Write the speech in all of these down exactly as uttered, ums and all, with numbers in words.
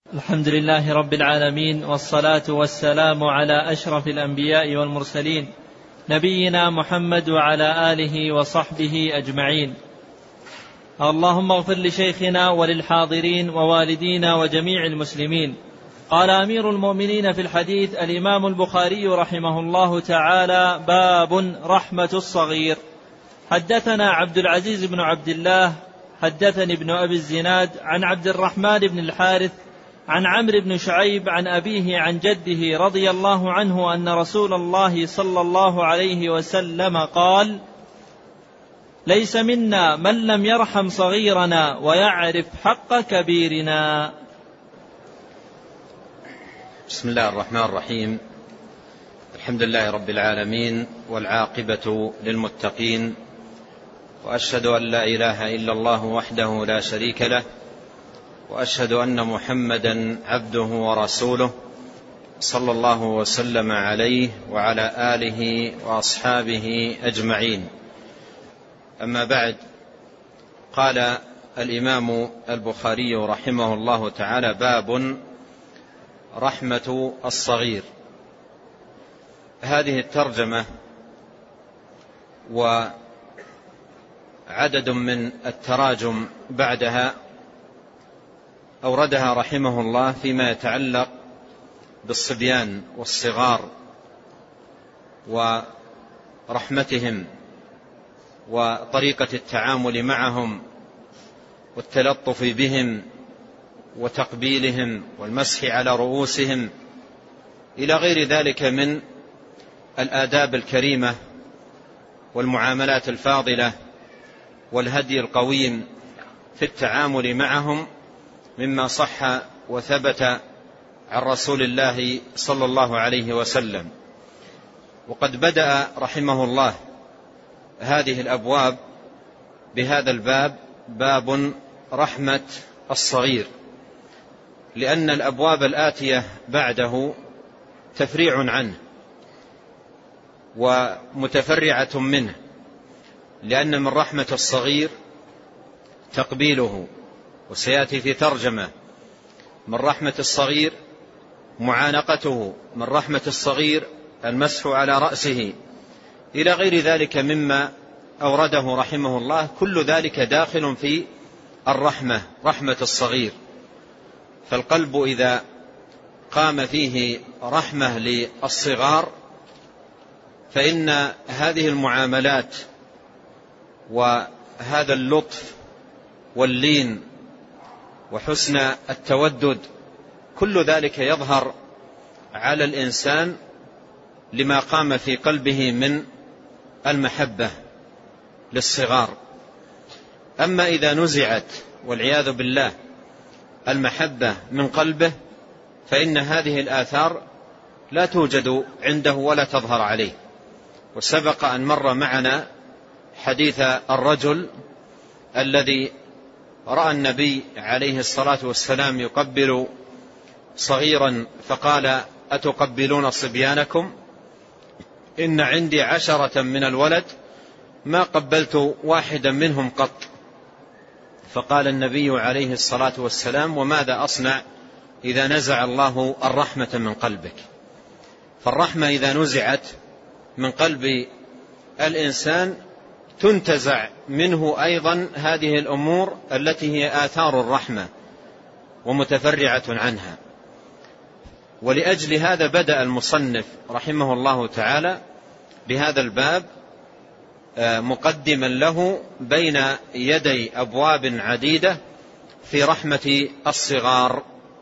الحمد لله رب العالمين، والصلاة والسلام على أشرف الأنبياء والمرسلين، نبينا محمد وعلى آله وصحبه أجمعين. اللهم اغفر لشيخنا وللحاضرين ووالدينا وجميع المسلمين. قال أمير المؤمنين في الحديث الإمام البخاري رحمه الله تعالى: باب رحمة الصغير. حدثنا عبد العزيز بن عبد الله حدثني ابن أبي الزناد عن عبد الرحمن بن الحارث عن عمرو بن شعيب عن أبيه عن جده رضي الله عنه أن رسول الله صلى الله عليه وسلم قال: ليس منا من لم يرحم صغيرنا ويعرف حق كبيرنا. بسم الله الرحمن الرحيم. الحمد لله رب العالمين، والعاقبة للمتقين، وأشهد أن لا إله إلا الله وحده لا شريك له، وأشهد أن محمدا عبده ورسوله صلى الله وسلم عليه وعلى آله وأصحابه أجمعين. أما بعد، قال الإمام البخاري رحمه الله تعالى: باب رحمة الصغير. هذه الترجمة وعدد من التراجم بعدها أوردها رحمه الله فيما يتعلق بالصبيان والصغار ورحمتهم وطريقة التعامل معهم والتلطف بهم وتقبيلهم والمسح على رؤوسهم إلى غير ذلك من الآداب الكريمة والمعاملات الفاضلة والهدي القويم في التعامل معهم، مما صح وثبت عن رسول الله صلى الله عليه وسلم. وقد بدأ رحمه الله هذه الأبواب بهذا الباب: باب رحمة الصغير، لأن الأبواب الآتية بعده تفريع عنه ومتفرعة منه، لأن من رحمة الصغير تقبيله، وسيأتي في ترجمة: من رحمة الصغير معانقته، من رحمة الصغير المسح على رأسه، إلى غير ذلك مما أورده رحمه الله. كل ذلك داخل في الرحمة، رحمة الصغير. فالقلب إذا قام فيه رحمة للصغار فإن هذه المعاملات وهذا اللطف واللين وحسن التودد كل ذلك يظهر على الإنسان لما قام في قلبه من المحبة للصغار. أما إذا نزعت والعياذ بالله المحبة من قلبه فإن هذه الآثار لا توجد عنده ولا تظهر عليه. وسبق أن مر معنا حديث الرجل الذي رأى النبي عليه الصلاة والسلام يقبل صغيرا فقال: أتقبلون صبيانكم؟ إن عندي عشرة من الولد ما قبلت واحدا منهم قط. فقال النبي عليه الصلاة والسلام: وماذا أصنع إذا نزع الله الرحمة من قلبك؟ فالرحمة إذا نزعت من قلب الإنسان تنتزع منه أيضا هذه الأمور التي هي آثار الرحمة ومتفرعة عنها. ولأجل هذا بدأ المصنف رحمه الله تعالى بهذا الباب مقدما له بين يدي أبواب عديدة في رحمة الصغار.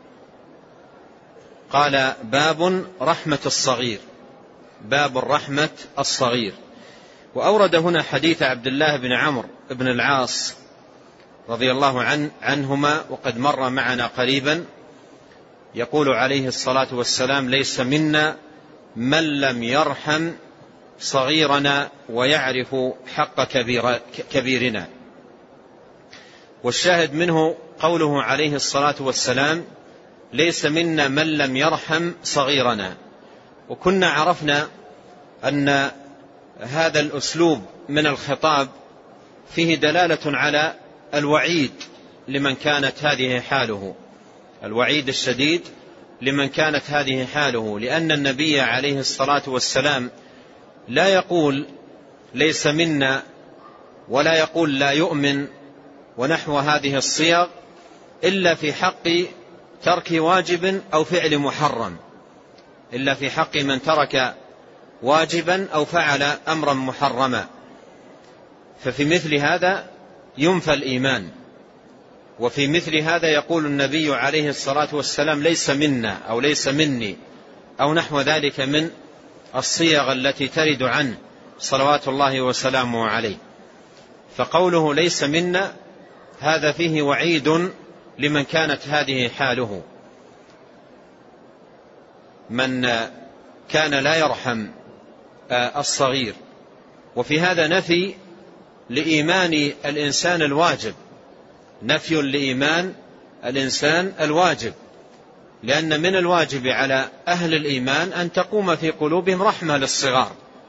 قال: باب رحمة الصغير، باب رحمة الصغير. وأورد هنا حديث عبد الله بن عمرو بن العاص رضي الله عنه عنهما، وقد مر معنا قريبا. يقول عليه الصلاة والسلام: ليس منا من لم يرحم صغيرنا ويعرف حق كبير كبيرنا. والشاهد منه قوله عليه الصلاة والسلام: ليس منا من لم يرحم صغيرنا. وكنا عرفنا أن هذا الأسلوب من الخطاب فيه دلالة على الوعيد لمن كانت هذه حاله، الوعيد الشديد لمن كانت هذه حاله، لأن النبي عليه الصلاة والسلام لا يقول ليس منا ولا يقول لا يؤمن ونحو هذه الصيغ إلا في حق ترك واجب أو فعل محرم، إلا في حق من ترك واجبا أو فعل أمرا محرما، ففي مثل هذا ينفى الإيمان. وفي مثل هذا يقول النبي عليه الصلاة والسلام ليس منا أو ليس مني أو نحو ذلك من الصيغ التي ترد عنه صلوات الله وسلامه عليه. فقوله ليس منا هذا فيه وعيد لمن كانت هذه حاله، من كان لا يرحم الصغير. وفي هذا نفي لإيمان الإنسان الواجب، نفي لإيمان الإنسان الواجب، لأن من الواجب على أهل الإيمان أن تقوم في قلوبهم رحمة للصغار،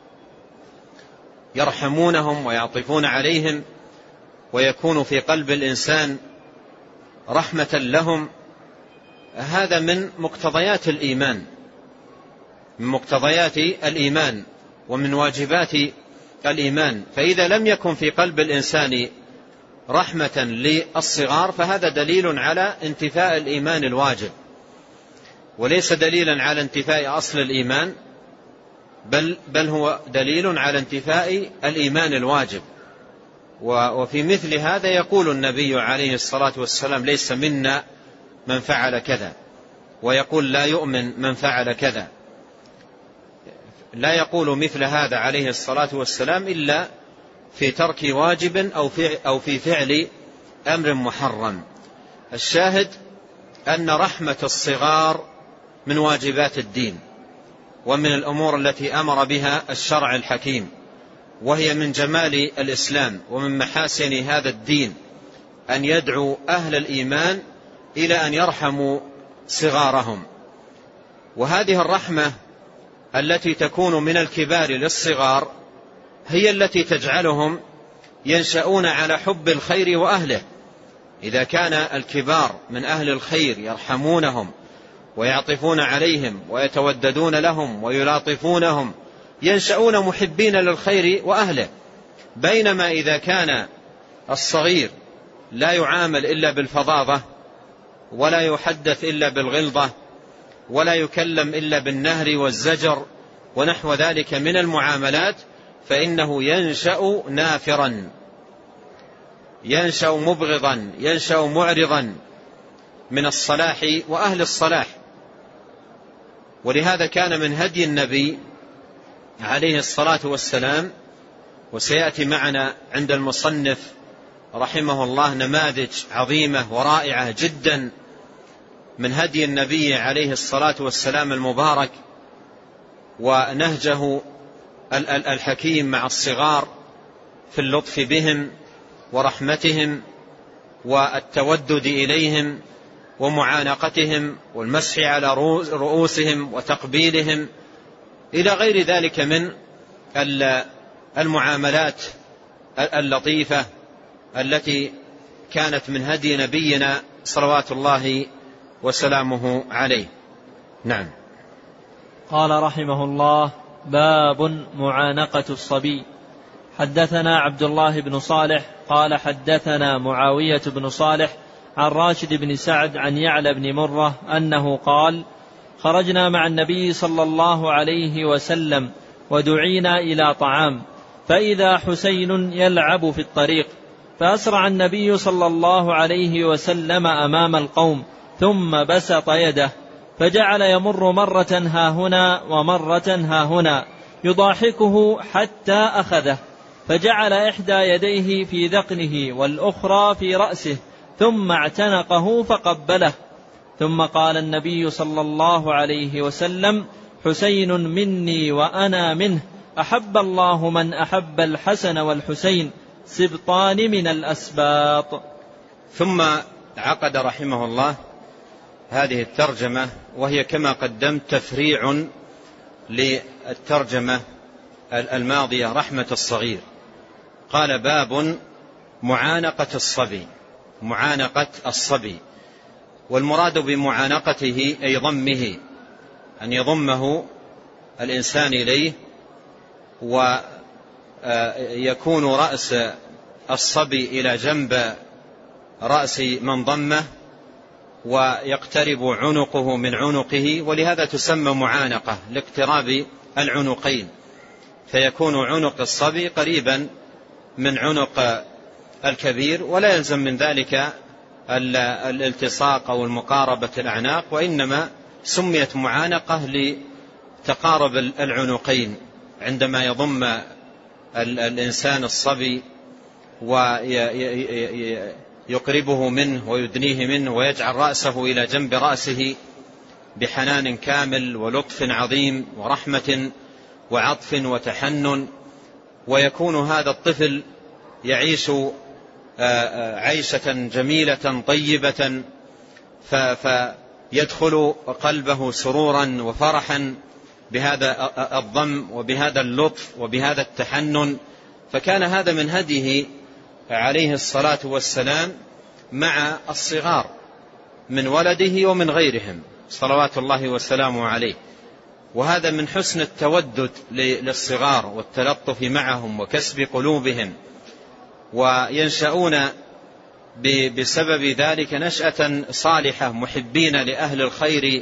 يرحمونهم ويعطفون عليهم، ويكون في قلب الإنسان رحمة لهم. هذا من مقتضيات الإيمان، من مقتضيات الإيمان ومن واجبات الإيمان. فإذا لم يكن في قلب الإنسان رحمة للصغار فهذا دليل على انتفاء الإيمان الواجب، وليس دليلا على انتفاء أصل الإيمان، بل, بل هو دليل على انتفاء الإيمان الواجب. وفي مثل هذا يقول النبي عليه الصلاة والسلام ليس منا من فعل كذا، ويقول لا يؤمن من فعل كذا. لا يقول مثل هذا عليه الصلاة والسلام إلا في ترك واجب أو في فعل أمر محرم. الشاهد أن رحمة الصغار من واجبات الدين ومن الأمور التي أمر بها الشرع الحكيم، وهي من جمال الإسلام ومن محاسن هذا الدين أن يدعو أهل الإيمان إلى أن يرحموا صغارهم. وهذه الرحمة التي تكون من الكبار للصغار هي التي تجعلهم ينشأون على حب الخير وأهله. إذا كان الكبار من أهل الخير يرحمونهم ويعطفون عليهم ويتوددون لهم ويلاطفونهم ينشأون محبين للخير وأهله. بينما إذا كان الصغير لا يعامل إلا بالفظاظة، ولا يحدث إلا بالغلظة، ولا يكلم إلا بالنهر والزجر ونحو ذلك من المعاملات، فإنه ينشأ نافرا، ينشأ مبغضا، ينشأ معرضا من الصلاح وأهل الصلاح. ولهذا كان من هدي النبي عليه الصلاة والسلام، وسيأتي معنا عند المصنف رحمه الله نماذج عظيمة ورائعة جدا من هدي النبي عليه الصلاة والسلام المبارك ونهجه الحكيم مع الصغار في اللطف بهم ورحمتهم والتودد إليهم ومعانقتهم والمسح على رؤوسهم وتقبيلهم إلى غير ذلك من المعاملات اللطيفة التي كانت من هدي نبينا صلوات الله وسلامه عليه. نعم. قال رحمه الله: باب معانقة الصبي. حدثنا عبد الله بن صالح قال حدثنا معاوية بن صالح عن راشد بن سعد عن يعلى بن مرة أنه قال: خرجنا مع النبي صلى الله عليه وسلم ودعينا إلى طعام، فإذا حسين يلعب في الطريق، فأسرع النبي صلى الله عليه وسلم أمام القوم، ثم بسط يده فجعل يمر مرة هاهنا ومرة هاهنا يضاحكه حتى أخذه، فجعل إحدى يديه في ذقنه والأخرى في رأسه، ثم اعتنقه فقبله. ثم قال النبي صلى الله عليه وسلم: حسين مني وأنا منه، أحب الله من أحب الحسن والحسين، سبطان من الأسباط. ثم عقد رحمه الله هذه الترجمة، وهي كما قدمت تفريع للترجمة الماضية رحمة الصغير. قال: باب معانقة الصبي. معانقة الصبي والمراد بمعانقته أي ضمه، أن يضمه الإنسان إليه، ويكون رأس الصبي إلى جنب رأس من ضمه، ويقترب عنقه من عنقه، ولهذا تسمى معانقة لاقتراب العنقين، فيكون عنق الصبي قريبا من عنق الكبير، ولا يلزم من ذلك الالتصاق أو المقاربة الأعناق، وإنما سميت معانقة لتقارب العنقين عندما يضم الإنسان الصبي ويقربه منه ويدنيه منه ويجعل رأسه إلى جنب رأسه بحنان كامل ولطف عظيم ورحمة وعطف وتحنن، ويكون هذا الطفل يعيش عيشة جميلة طيبة، فيدخل قلبه سرورا وفرحا بهذا الضم وبهذا اللطف وبهذا التحنن. فكان هذا من هديه عليه الصلاة والسلام مع الصغار من ولده ومن غيرهم صلوات الله والسلام عليه، وهذا من حسن التودد للصغار والتلطف معهم وكسب قلوبهم، وينشأون بسبب ذلك نشأة صالحة، محبين لأهل الخير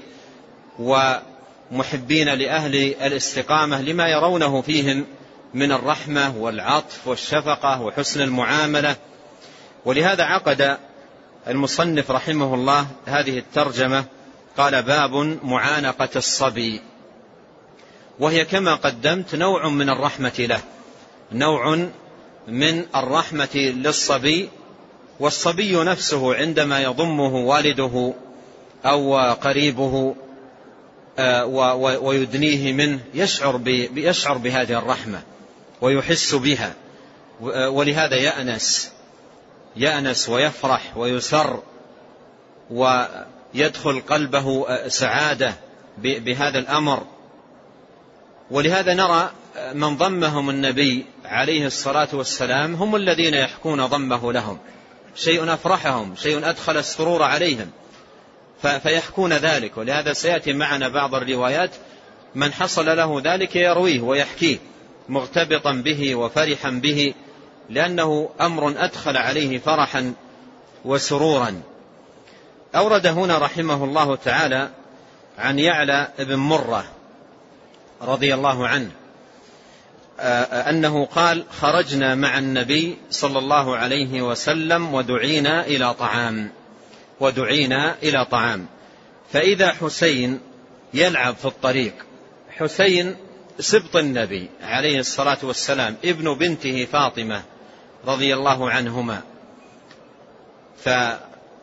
ومحبين لأهل الاستقامة لما يرونه فيهم من الرحمة والعطف والشفقة وحسن المعاملة. ولهذا عقد المصنف رحمه الله هذه الترجمة، قال: باب معانقة الصبي، وهي كما قدمت نوع من الرحمة له، نوع من الرحمة للصبي. والصبي نفسه عندما يضمه والده أو قريبه ويدنيه منه يشعر يشعر بهذه الرحمة ويحس بها، ولهذا يأنس يأنس ويفرح ويسر ويدخل قلبه سعادة بهذا الأمر. ولهذا نرى من ضمهم النبي عليه الصلاة والسلام هم الذين يحكون ضمه لهم، شيء أفرحهم، شيء أدخل السرور عليهم فيحكون ذلك. ولهذا سيأتي معنا بعض الروايات من حصل له ذلك يرويه ويحكيه مغتبطا به وفرحا به، لأنه أمر أدخل عليه فرحا وسرورا. أورد هنا رحمه الله تعالى عن يعلى بن مرة رضي الله عنه أنه قال: خرجنا مع النبي صلى الله عليه وسلم ودعينا إلى طعام ودعينا إلى طعام فإذا حسين يلعب في الطريق. حسين سبط النبي عليه الصلاة والسلام، ابن بنته فاطمة رضي الله عنهما. فرأى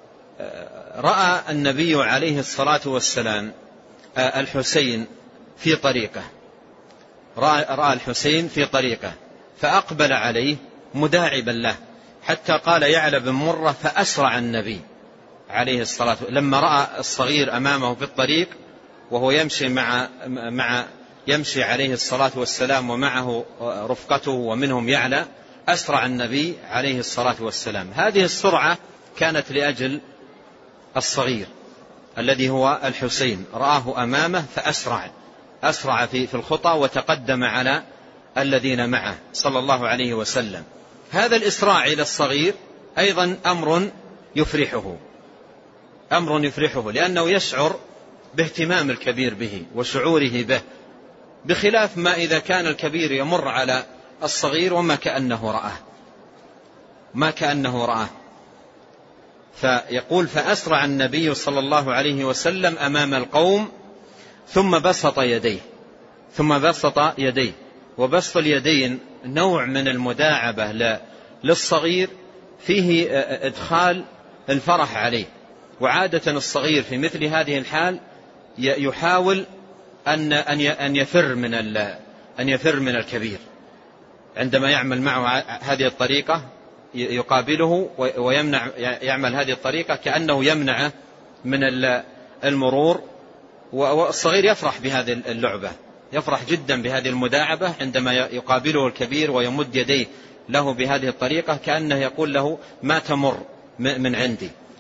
النبي عليه الصلاة والسلام الحسين في طريقه، رأى الحسين في طريقه فأقبل عليه مداعبا له، حتى قال يعلى بن مرة: فأسرع النبي عليه الصلاة والسلام لما رأى الصغير أمامه في الطريق وهو يمشي مع مع يمشي عليه الصلاة والسلام ومعه رفقته ومنهم يعلى، أسرع النبي عليه الصلاة والسلام. هذه السرعة كانت لأجل الصغير الذي هو الحسين، رآه أمامه فأسرع أسرع في الخطى وتقدم على الذين معه صلى الله عليه وسلم. هذا الإسراع إلى الصغير أيضا أمر يفرحه أمر يفرحه لأنه يشعر باهتمام الكبير به وشعوره به، بخلاف ما إذا كان الكبير يمر على الصغير وما كأنه رآه ما كأنه رآه فيقول: فأسرع النبي صلى الله عليه وسلم أمام القوم ثم بسط يديه ثم بسط يديه وبسط اليدين نوع من المداعبة للصغير فيه إدخال الفرح عليه. وعادة الصغير في مثل هذه الحال يحاول أن أن يفر من أن يفر من الكبير عندما يعمل معه هذه الطريقة، يقابله ويمنع يعمل هذه الطريقة كأنه يمنعه من المرور. والصغير يفرح بهذه اللعبة، يفرح جدا بهذه المداعبة عندما يقابله الكبير ويمد يديه له بهذه الطريقة، كأنه يقول له: ما تمر من عندي.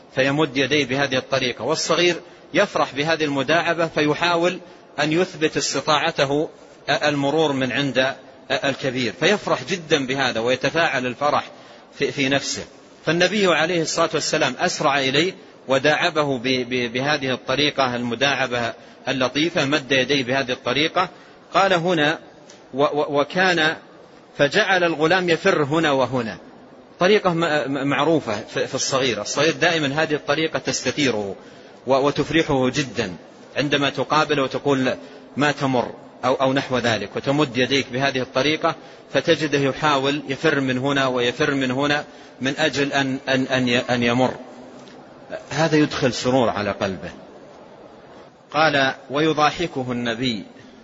فيمد يديه بهذه الطريقة، والصغير يفرح بهذه المداعبة فيحاول أن يثبت استطاعته المرور من عند الكبير، فيفرح جدا بهذا ويتفاعل الفرح في نفسه. فالنبي عليه الصلاة والسلام أسرع إليه وداعبه بهذه الطريقة المداعبة اللطيفة، مد يديه بهذه الطريقة. قال هنا وكان فجعل الغلام يفر هنا وهنا، طريقة معروفة في الصغير. الصغير دائما هذه الطريقة تستثيره وتفرحه جدا عندما تقابله وتقول ما تمر أو, أو نحو ذلك، وتمد يديك بهذه الطريقة فتجده يحاول يفر من هنا ويفر من هنا من أجل أن, أن, أن, أن يمر. هذا يدخل سرور على قلبه. قال ويضاحكه النبي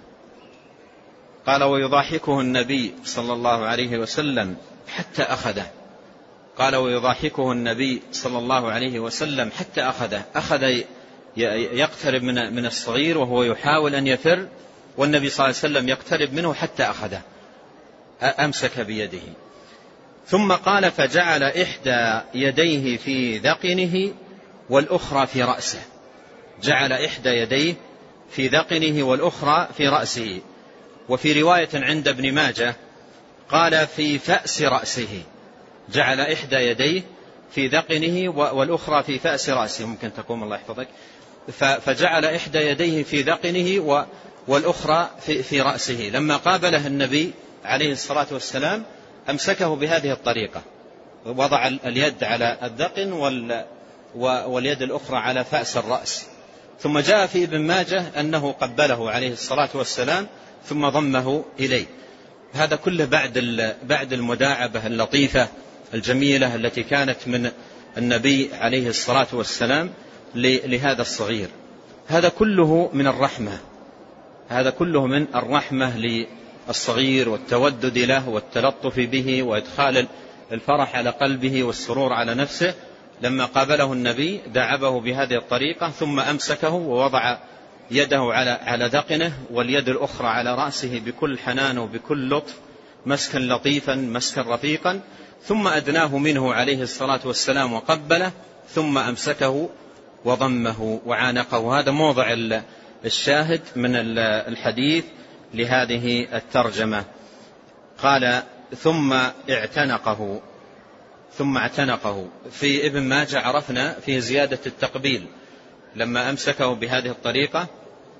قال ويضاحكه النبي صلى الله عليه وسلم حتى أخذه قال ويضاحكه النبي صلى الله عليه وسلم حتى أخذه أخذ يقترب من من الصغير وهو يحاول أن يفر، والنبي صلى الله عليه وسلم يقترب منه حتى أخذه، أمسك بيده. ثم قال فجعل إحدى يديه في ذقنه والأخرى في رأسه. جعل إحدى يديه في ذقنه والأخرى في رأسه. وفي رواية عند ابن ماجه قال في فأس رأسه. جعل إحدى يديه في ذقنه والأخرى في فأس رأسه. ممكن تقوم الله يحفظك. فجعل إحدى يديه في ذقنه والأخرى في, في رأسه. لما قابله النبي عليه الصلاة والسلام أمسكه بهذه الطريقة، وضع اليد على الذقن واليد الأخرى على فأس الرأس. ثم جاء في ابن ماجه أنه قبله عليه الصلاة والسلام ثم ضمه إليه. هذا كله بعد بعد المداعبة اللطيفة الجميلة التي كانت من النبي عليه الصلاة والسلام لهذا الصغير. هذا كله من الرحمة هذا كله من الرحمة للصغير والتودد له والتلطف به وإدخال الفرح على قلبه والسرور على نفسه. لما قابله النبي داعبه بهذه الطريقة ثم أمسكه ووضع يده على على ذقنه واليد الأخرى على رأسه بكل حنان وبكل لطف، مسكا لطيفا مسكا رفيقا، ثم أدناه منه عليه الصلاة والسلام وقبله، ثم أمسكه وضمه وعانقه. هذا موضع الشاهد من الحديث لهذه الترجمة. قال ثم اعتنقه ثم اعتنقه. في ابن ماجه عرفنا في زيادة التقبيل، لما أمسكه بهذه الطريقة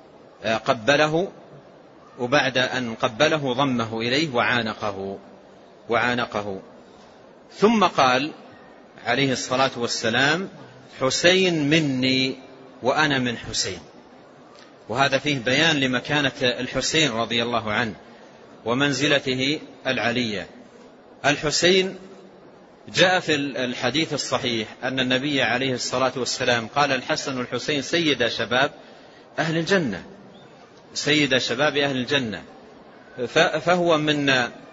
قبله، وبعد أن قبله ضمه إليه وعانقه وعانقه ثم قال عليه الصلاة والسلام حسين مني وأنا من حسين. وهذا فيه بيان لمكانة الحسين رضي الله عنه ومنزلته العلية. الحسين جاء في الحديث الصحيح أن النبي عليه الصلاة والسلام قال الحسن والحسين سيد شباب أهل الجنة سيد شباب أهل الجنة. فهو من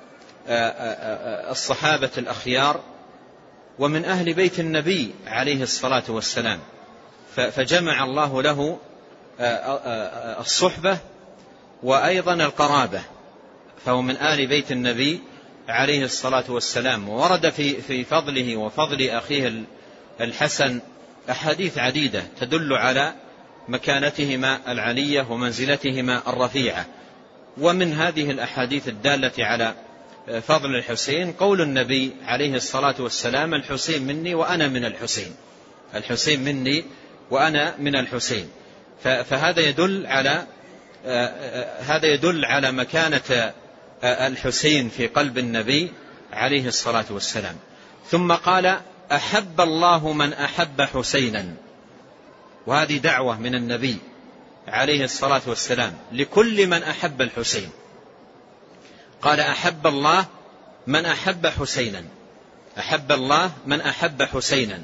الصحابة الأخيار ومن أهل بيت النبي عليه الصلاة والسلام، فجمع الله له الصحبة وأيضا القرابة، فهو من آل بيت النبي عليه الصلاة والسلام. وورد في في فضله وفضل أخيه الحسن أحاديث عديدة تدل على مكانتهما العلية ومنزلتهما الرفيعة. ومن هذه الأحاديث الدالة على فضل الحسين قول النبي عليه الصلاة والسلام الحسين مني وأنا من الحسين الحسين مني وأنا من الحسين. فهذا يدل على هذا يدل على مكانة الحسين في قلب النبي عليه الصلاة والسلام. ثم قال أحب الله من أحب حسينا، وهذه دعوة من النبي عليه الصلاة والسلام لكل من أحب الحسين. قال أحب الله من أحب حسينا أحب الله من أحب حسينا.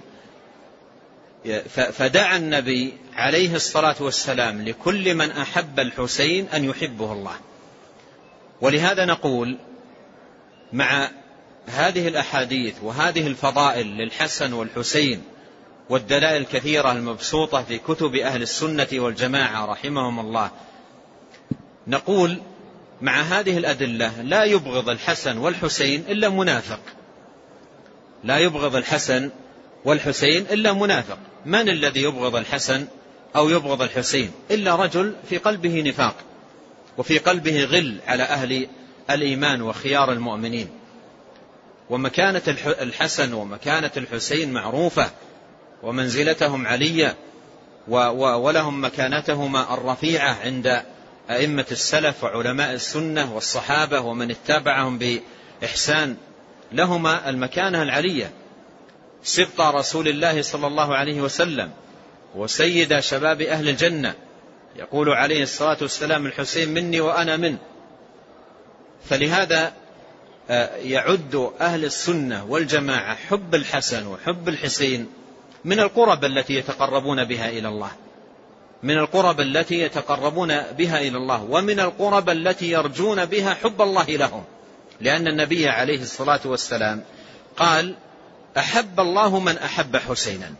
فدعا النبي عليه الصلاة والسلام لكل من أحب الحسين أن يحبه الله. ولهذا نقول مع هذه الأحاديث وهذه الفضائل للحسن والحسين والدلائل الكثيرة المبسوطة في كتب أهل السنة والجماعة رحمهم الله، نقول مع هذه الأدلة لا يبغض الحسن والحسين إلا منافق لا يبغض الحسن والحسين إلا منافق من الذي يبغض الحسن أو يبغض الحسين إلا رجل في قلبه نفاق وفي قلبه غل على أهل الإيمان وخيار المؤمنين. ومكانة الحسن ومكانة الحسين معروفة ومنزلتهم علية ولهم مكانتهما الرفيعة عند أئمة السلف وعلماء السنة والصحابة ومن اتبعهم بإحسان، لهما المكانة العلية. سبط رسول الله صلى الله عليه وسلم وسيد شباب أهل الجنة، يقول عليه الصلاة والسلام الحسين مني وأنا منه. فلهذا يعد أهل السنة والجماعة حب الحسن وحب الحسين من القرب التي يتقربون بها إلى الله، من القرب التي يتقربون بها إلى الله، ومن القرب التي يرجون بها حب الله لهم، لأن النبي عليه الصلاة والسلام قال أحب الله من أحب حسينا.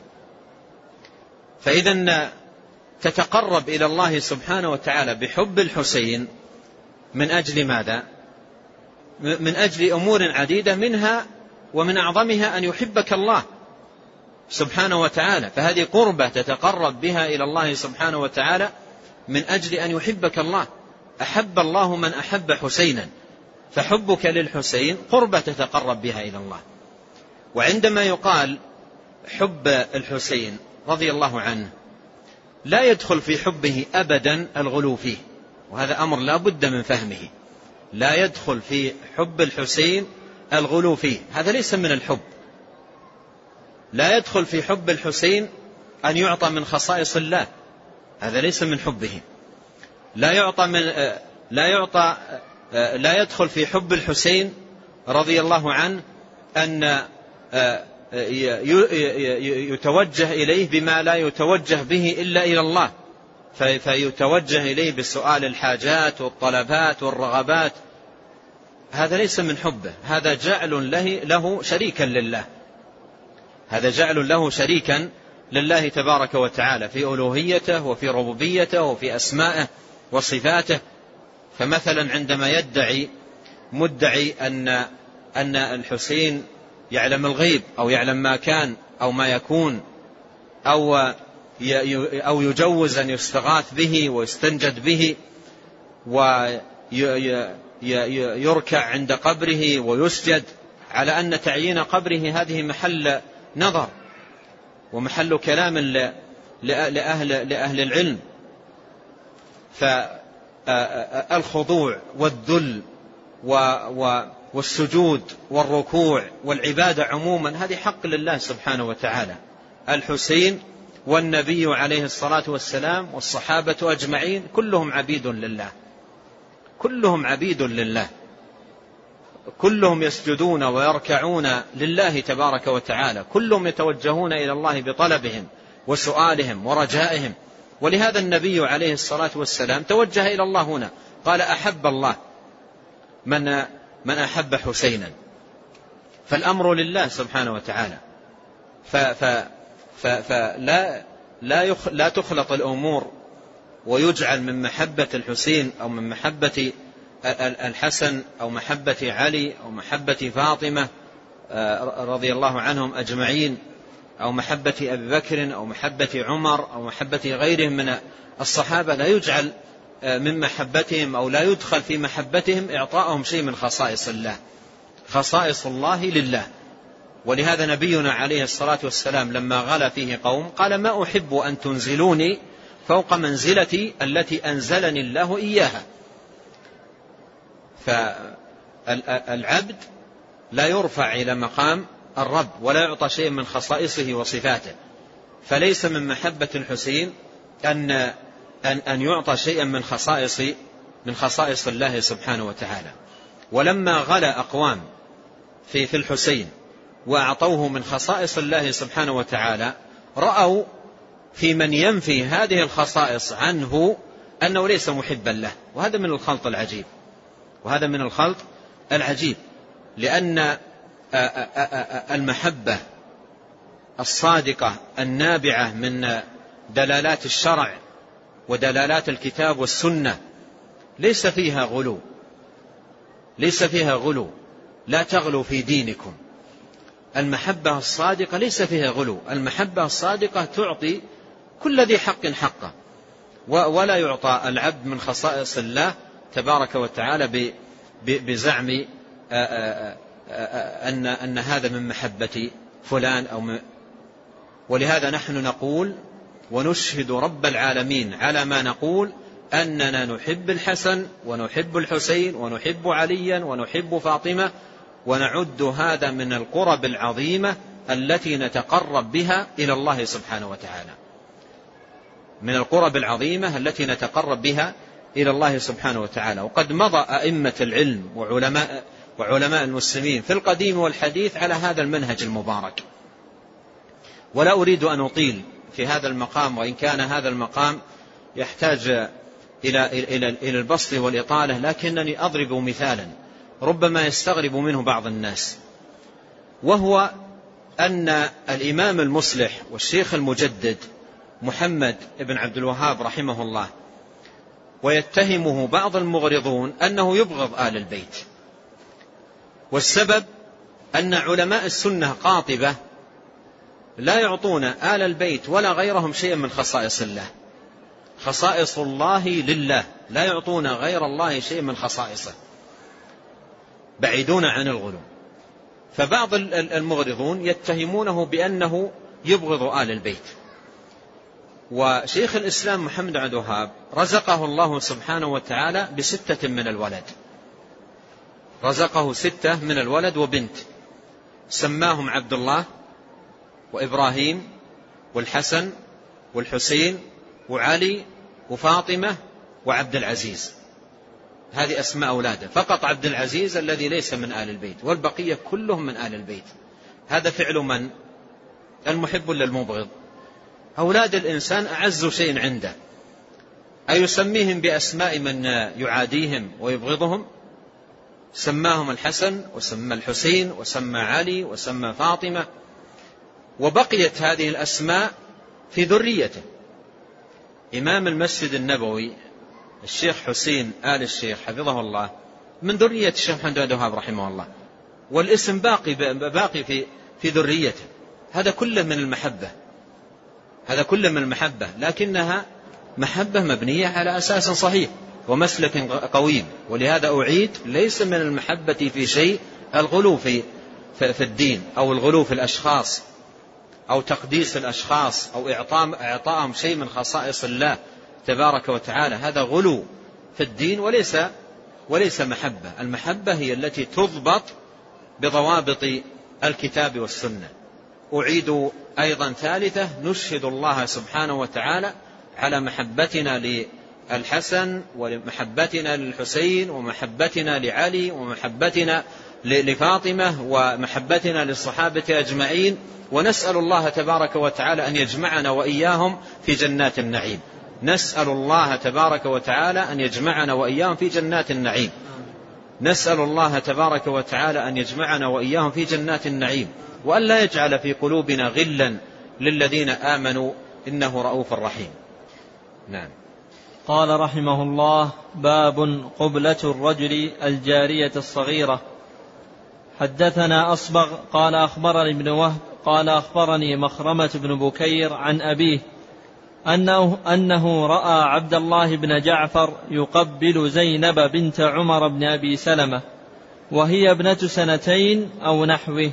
فإذا تتقرب إلى الله سبحانه وتعالى بحب الحسين من أجل ماذا؟ من أجل أمور عديدة، منها ومن أعظمها أن يحبك الله سبحانه وتعالى. فهذه قربة تتقرب بها إلى الله سبحانه وتعالى من أجل أن يحبك الله. أحب الله من أحب حسينا، فحبك للحسين قربة تتقرب بها إلى الله. وعندما يقال حب الحسين رضي الله عنه لا يدخل في حبه أبدا الغلو فيه، وهذا أمر لا بد من فهمه. لا يدخل في حب الحسين الغلو فيه، هذا ليس من الحب. لا يدخل في حب الحسين أن يعطى من خصائص الله، هذا ليس من حبه. لا يعطى من لا يعطى لا يدخل في حب الحسين رضي الله عنه أن يتوجه إليه بما لا يتوجه به إلا إلى الله، فيتوجه إليه بسؤال الحاجات والطلبات والرغبات. هذا ليس من حبه، هذا جعل له شريكا لله، هذا جعل له شريكا لله تبارك وتعالى في ألوهيته وفي ربوبيته وفي أسمائه وصفاته. فمثلا عندما يدعي مدعي أن أن الحسين يعلم الغيب أو يعلم ما كان أو ما يكون أو أو يجوز أن يستغاث به ويستنجد به ويركع عند قبره ويسجد، على أن تعيين قبره هذه محل نظر ومحل كلام لأهل, لأهل العلم. فالخضوع والذل والسجود والركوع والعبادة عموما هذه حق لله سبحانه وتعالى. الحسين والنبي عليه الصلاة والسلام والصحابة أجمعين كلهم عبيد لله، كلهم عبيد لله، كلهم يسجدون ويركعون لله تبارك وتعالى، كلهم يتوجهون إلى الله بطلبهم وسؤالهم ورجائهم. ولهذا النبي عليه الصلاة والسلام توجه إلى الله هنا، قال أحب الله من من أحب حسينا. فالأمر لله سبحانه وتعالى. فلا لا لا تخلط الأمور ويجعل من محبة الحسين أو من محبة الحسن أو محبة علي أو محبة فاطمة رضي الله عنهم أجمعين أو محبة أبي بكر أو محبة عمر أو محبة غيرهم من الصحابة، لا يجعل من محبتهم أو لا يدخل في محبتهم إعطاءهم شيء من خصائص الله. خصائص الله لله. ولهذا نبينا عليه الصلاة والسلام لما غلا فيه قوم قال ما أحب أن تنزلوني فوق منزلتي التي أنزلني الله إياها. فالعبد لا يرفع إلى مقام الرب ولا يعطى شيء من خصائصه وصفاته. فليس من محبة الحسين أن أن أن يعطى شيئا من خصائص من خصائص الله سبحانه وتعالى. ولما غلا أقوام في في الحسين وأعطوه من خصائص الله سبحانه وتعالى، رأوا في من ينفي هذه الخصائص عنه أنه ليس محبا له. وهذا من الخلط العجيب، وهذا من الخلط العجيب، لأن المحبة الصادقة النابعة من دلالات الشرع ودلالات الكتاب والسنة ليس فيها غلو، ليس فيها غلو. لا تغلو في دينكم المحبة الصادقة ليس فيها غلو. المحبة الصادقة تعطي كل ذي حق حقه، ولا يعطى العبد من خصائص الله تبارك وتعالى بزعم أن أن هذا من محبة فلان أو م... ولهذا نحن نقول ونشهد رب العالمين على ما نقول أننا نحب الحسن ونحب الحسين ونحب عليا ونحب فاطمة، ونعد هذا من القرب العظيمة التي نتقرب بها إلى الله سبحانه وتعالى، من القرب العظيمة التي نتقرب بها إلى الله سبحانه وتعالى. وقد مضى أئمة العلم وعلماء, وعلماء المسلمين في القديم والحديث على هذا المنهج المبارك، ولا أريد أن أطيل في هذا المقام، وإن كان هذا المقام يحتاج إلى, إلى, إلى البسط والإطالة، لكنني أضرب مثالا ربما يستغرب منه بعض الناس، وهو أن الإمام المصلح والشيخ المجدد محمد بن عبد الوهاب رحمه الله ويتهمه بعض المغرضون أنه يبغض آل البيت، والسبب أن علماء السنة قاطبة لا يعطون آل البيت ولا غيرهم شيئا من خصائص الله. خصائص الله لله، لا يعطون غير الله شيئا من خصائصه، بعيدون عن الغلو. فبعض المغرضون يتهمونه بأنه يبغض آل البيت. وشيخ الإسلام محمد بن عبد الوهاب رزقه الله سبحانه وتعالى بستة من الولد، رزقه ستة من الولد وبنت، سماهم عبد الله وإبراهيم والحسن والحسين وعلي وفاطمة وعبد العزيز. هذه أسماء أولاده، فقط عبد العزيز الذي ليس من آل البيت، والبقية كلهم من آل البيت. هذا فعل من؟ المحب للمبغض. أولاد الإنسان أعز شيء عنده، أيسميهم بأسماء من يعاديهم ويبغضهم؟ سماهم الحسن وسمى الحسين وسمى علي وسمى فاطمة، وبقيت هذه الأسماء في ذريته. إمام المسجد النبوي الشيخ حسين آل الشيخ حفظه الله من ذرية الشيخ محمد بن عبد الوهاب رحمه الله، والاسم باقي باقي في في ذريته. هذا كله من المحبة، هذا كله من المحبة، لكنها محبة مبنية على أساس صحيح ومسلك قويم. ولهذا أعيد، ليس من المحبة في شيء الغلو في في الدين، أو الغلو في الأشخاص، أو تقديس الأشخاص، أو إعطائهم شيء من خصائص الله تبارك وتعالى. هذا غلو في الدين وليس وليس محبة. المحبة هي التي تضبط بضوابط الكتاب والسنة. أعيد أيضا ثالثة، نشهد الله سبحانه وتعالى على محبتنا للحسن ومحبتنا للحسين ومحبتنا لعلي ومحبتنا لفاطمة ومحبتنا للصحابة أجمعين، ونسأل الله تبارك وتعالى أن يجمعنا وإياهم في جنات النعيم. نسأل الله تبارك وتعالى أن يجمعنا وإياهم في جنات النعيم. نسأل الله تبارك وتعالى أن يجمعنا وإياهم في جنات النعيم، وأن لا يجعل في قلوبنا غلا للذين آمنوا، إنه رؤوف رحيم. نعم. قال رحمه الله: باب قبلة الرجل الجارية الصغيرة. حدثنا أصبغ قال أخبرني ابن وهب قال أخبرني مخرمة بن بكير عن أبيه أنه, أنه رأى عبد الله بن جعفر يقبل زينب بنت عمر بن أبي سلمة وهي ابنة سنتين أو نحوه.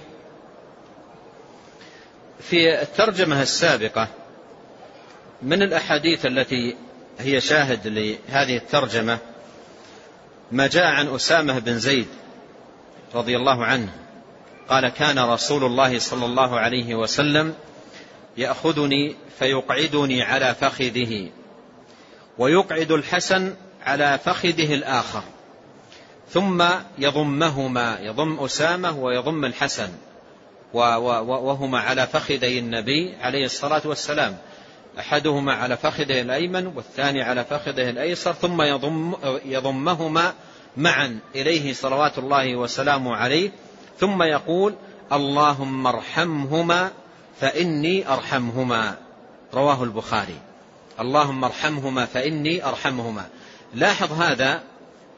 في الترجمة السابقة من الأحاديث التي هي شاهد لهذه الترجمة ما جاء عن أسامة بن زيد رضي الله عنه قال: كان رسول الله صلى الله عليه وسلم يأخذني فيقعدني على فخذه، ويقعد الحسن على فخذه الآخر، ثم يضمهما، يضم أسامة ويضم الحسن، وهما على فخذي النبي عليه الصلاة والسلام، أحدهما على فخذه الأيمن والثاني على فخذه الأيسر، ثم يضم يضمهما معا إليه صلوات الله وسلامه عليه، ثم يقول: اللهم ارحمهما فإني أرحمهما. رواه البخاري. اللهم ارحمهما فإني أرحمهما. لاحظ هذا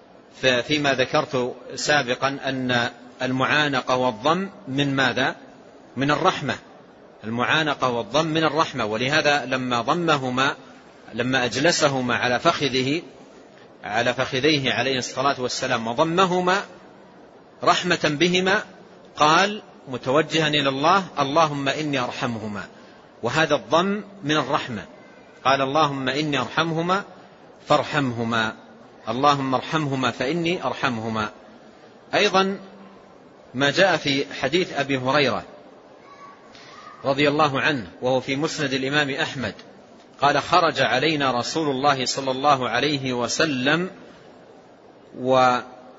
فيما ذكرت سابقا أن المعانقة والضم من ماذا؟ من الرحمة، المعانقة والضم من الرحمة. ولهذا لما ضمهما لما أجلسهما على فخذه على فخذيه عليه الصلاة والسلام وضمهما رحمة بهما قال متوجها إلى الله: اللهم إني أرحمهما. وهذا الضم من الرحمة، قال: اللهم إني أرحمهما فارحمهما، اللهم ارحمهما فإني أرحمهما. أيضا ما جاء في حديث أبي هريرة رضي الله عنه وهو في مسند الإمام أحمد قال: خرج علينا رسول الله صلى الله عليه وسلم و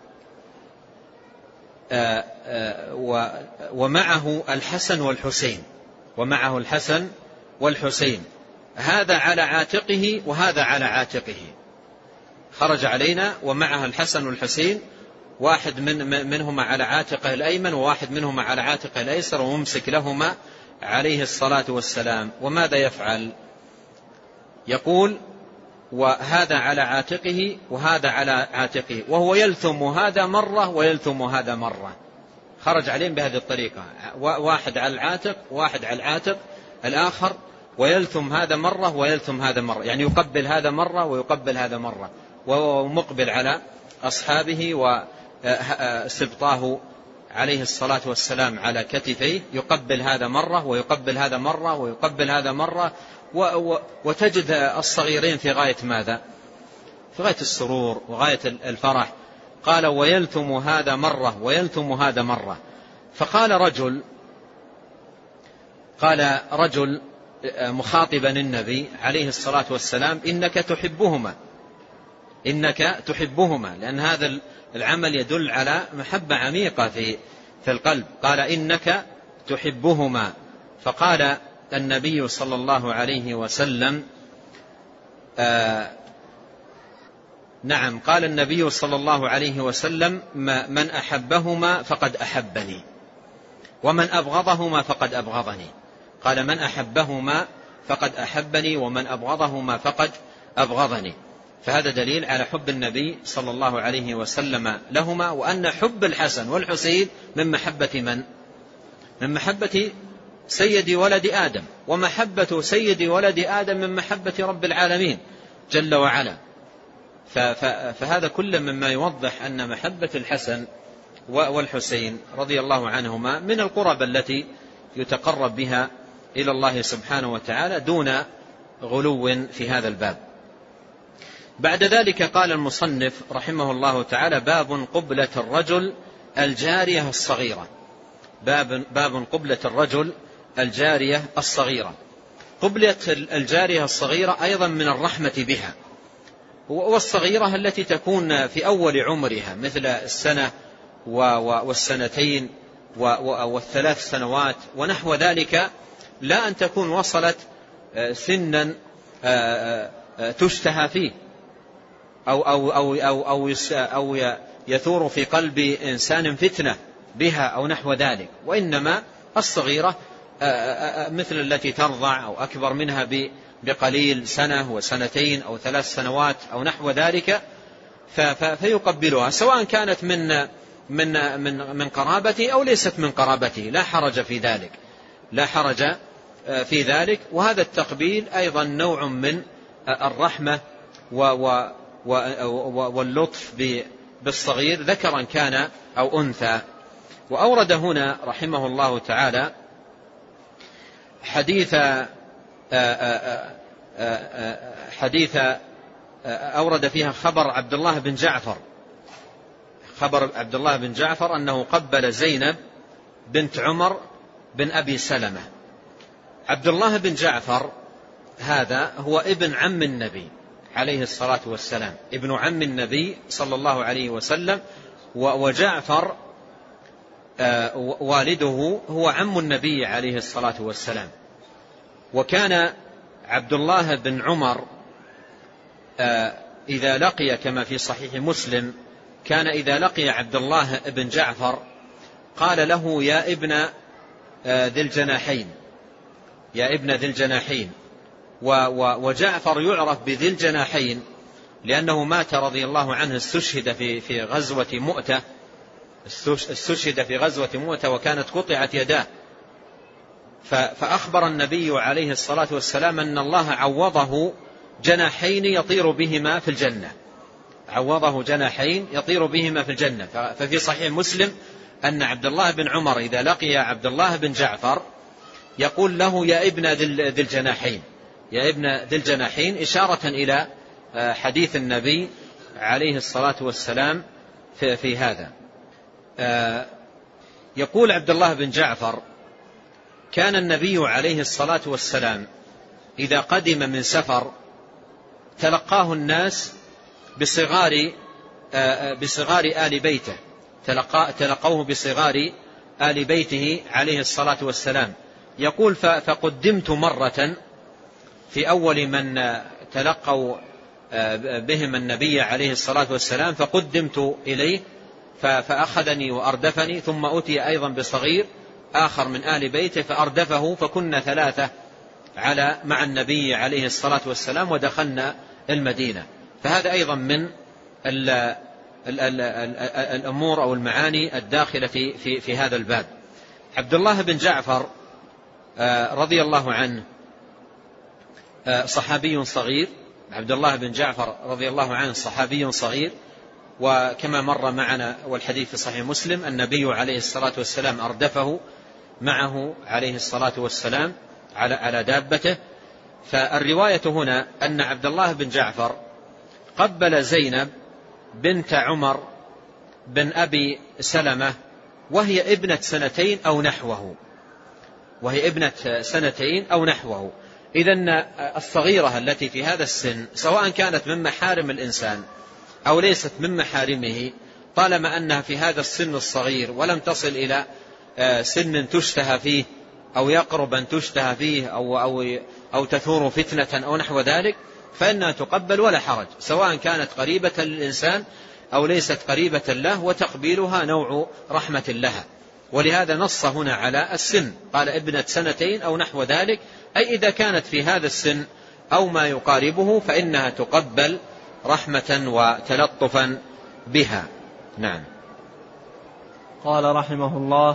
ومعه الحسن والحسين ومعه الحسن والحسين هذا على عاتقه وهذا على عاتقه. خرج علينا ومعه الحسن والحسين، واحد من منهما على عاتقه الأيمن وواحد منهما على عاتقه الأيسر، وممسك لهما عليه الصلاة والسلام. وماذا يفعل؟ يقول: وهذا على عاتقه وهذا على عاتقه، وهو يلثم هذا مرة ويلثم هذا مرة. خرج عليهم بهذه الطريقة، واحد على العاتق واحد على العاتق الآخر، ويلثم هذا مرة ويلثم هذا مرة، يعني يقبل هذا مرة ويقبل هذا مرة، ومقبل على أصحابه وسبطاه عليه الصلاة والسلام على كتفيه، يقبل هذا مرة ويقبل هذا مرة ويقبل هذا مرة. وتجد الصغيرين في غاية ماذا؟ في غاية السرور وغاية الفرح. قال: ويلثم هذا مرة ويلثم هذا مرة. فقال رجل قال رجل مخاطبا النبي عليه الصلاة والسلام: إنك تحبهما إنك تحبهما لأن هذا العمل يدل على محبة عميقة في في القلب. قال: إنك تحبهما. فقال النبي صلى الله عليه وسلم آه نعم قال النبي صلى الله عليه وسلم: من أحبهما فقد أحبني ومن أبغضهما فقد أبغضني. قال: من أحبهما فقد أحبني ومن أبغضهما فقد أبغضني. فهذا دليل على حب النبي صلى الله عليه وسلم لهما، وأن حب الحسن والحسين من محبة من؟ من محبة سيد ولد آدم، ومحبة سيد ولد آدم من محبة رب العالمين جل وعلا. فهذا كل مما يوضح أن محبة الحسن والحسين رضي الله عنهما من القرب التي يتقرب بها إلى الله سبحانه وتعالى دون غلو في هذا الباب. بعد ذلك قال المصنف رحمه الله تعالى: باب قبلة الرجل الجارية الصغيرة. باب, باب قبلة الرجل الجارية الصغيرة. قبلة الجارية الصغيرة أيضا من الرحمة بها، والصغيرة التي تكون في أول عمرها مثل السنة والسنتين والثلاث سنوات ونحو ذلك، لا أن تكون وصلت سنا تشتهى فيه أو, أو, أو, أو, أو, أو يثور في قلب إنسان فتنة بها أو نحو ذلك، وإنما الصغيرة مثل التي ترضع أو أكبر منها بقليل، سنة وسنتين أو ثلاث سنوات أو نحو ذلك، فيقبلها سواء كانت من من من من قرابته أو ليست من قرابته، لا حرج في ذلك لا حرج في ذلك. وهذا التقبيل أيضا نوع من الرحمة واللطف بالصغير ذكرا كان أو أنثى. وأورد هنا رحمه الله تعالى حديث حديث أورد فيها خبر عبد الله بن جعفر خبر عبد الله بن جعفر أنه قبل زينب بنت عمر بن أبي سلمة. عبد الله بن جعفر هذا هو ابن عم النبي عليه الصلاة والسلام، ابن عم النبي صلى الله عليه وسلم، وجعفر والده هو عم النبي عليه الصلاة والسلام. وكان عبد الله بن عمر إذا لقي كما في صحيح مسلم كان إذا لقي عبد الله بن جعفر قال له: يا ابن ذي الجناحين يا ابن ذي الجناحين. وجعفر يعرف بذي الجناحين لأنه مات رضي الله عنه، استشهد في في غزوة مؤتة استشهد في غزوة مؤتة وكانت قطعت يداه فأخبر النبي عليه الصلاة والسلام أن الله عوضه جناحين يطير بهما في الجنة، عوضه جناحين يطير بهما في الجنة. ففي صحيح مسلم أن عبد الله بن عمر إذا لقي عبد الله بن جعفر يقول له يا ابن ذي الجناحين، يا ابن ذي الجناحين، إشارة إلى حديث النبي عليه الصلاة والسلام في, في هذا. يقول عبد الله بن جعفر كان النبي عليه الصلاة والسلام إذا قدم من سفر تلقاه الناس بصغار بصغار آل بيته، تلقوه بصغار آل بيته عليه الصلاة والسلام. يقول فقدمت مرة في أول من تلقوا بهم النبي عليه الصلاة والسلام، فقدمت إليه فأخذني وأردفني، ثم أتي أيضا بصغير آخر من آل بيته فأردفه، فكنا ثلاثة على مع النبي عليه الصلاة والسلام ودخلنا المدينة. فهذا أيضا من ال ال ال الأمور أو المعاني الداخلة في, في, في هذا الباب. عبد الله بن جعفر رضي الله عنه صحابي صغير، عبد الله بن جعفر رضي الله عنه صحابي صغير، وكما مر معنا والحديث في صحيح مسلم النبي عليه الصلاة والسلام أردفه معه عليه الصلاة والسلام على على دابته. فالرواية هنا أن عبد الله بن جعفر قبل زينب بنت عمر بن أبي سلمة وهي ابنة سنتين أو نحوه، وهي ابنة سنتين أو نحوه. إذن الصغيرة التي في هذا السن سواء كانت من محارم الإنسان أو ليست من محارمه، طالما أنها في هذا السن الصغير ولم تصل إلى سن تشتهى فيه أو يقرب أن تشتهى فيه أو, أو, أو تثور فتنة أو نحو ذلك، فإنها تقبل ولا حرج، سواء كانت قريبة للإنسان أو ليست قريبة له، وتقبيلها نوع رحمة لها. ولهذا نص هنا على السن، قال ابنة سنتين أو نحو ذلك، أي إذا كانت في هذا السن أو ما يقاربه فإنها تقبل رحمة وتلطفا بها. نعم. قال رحمه الله: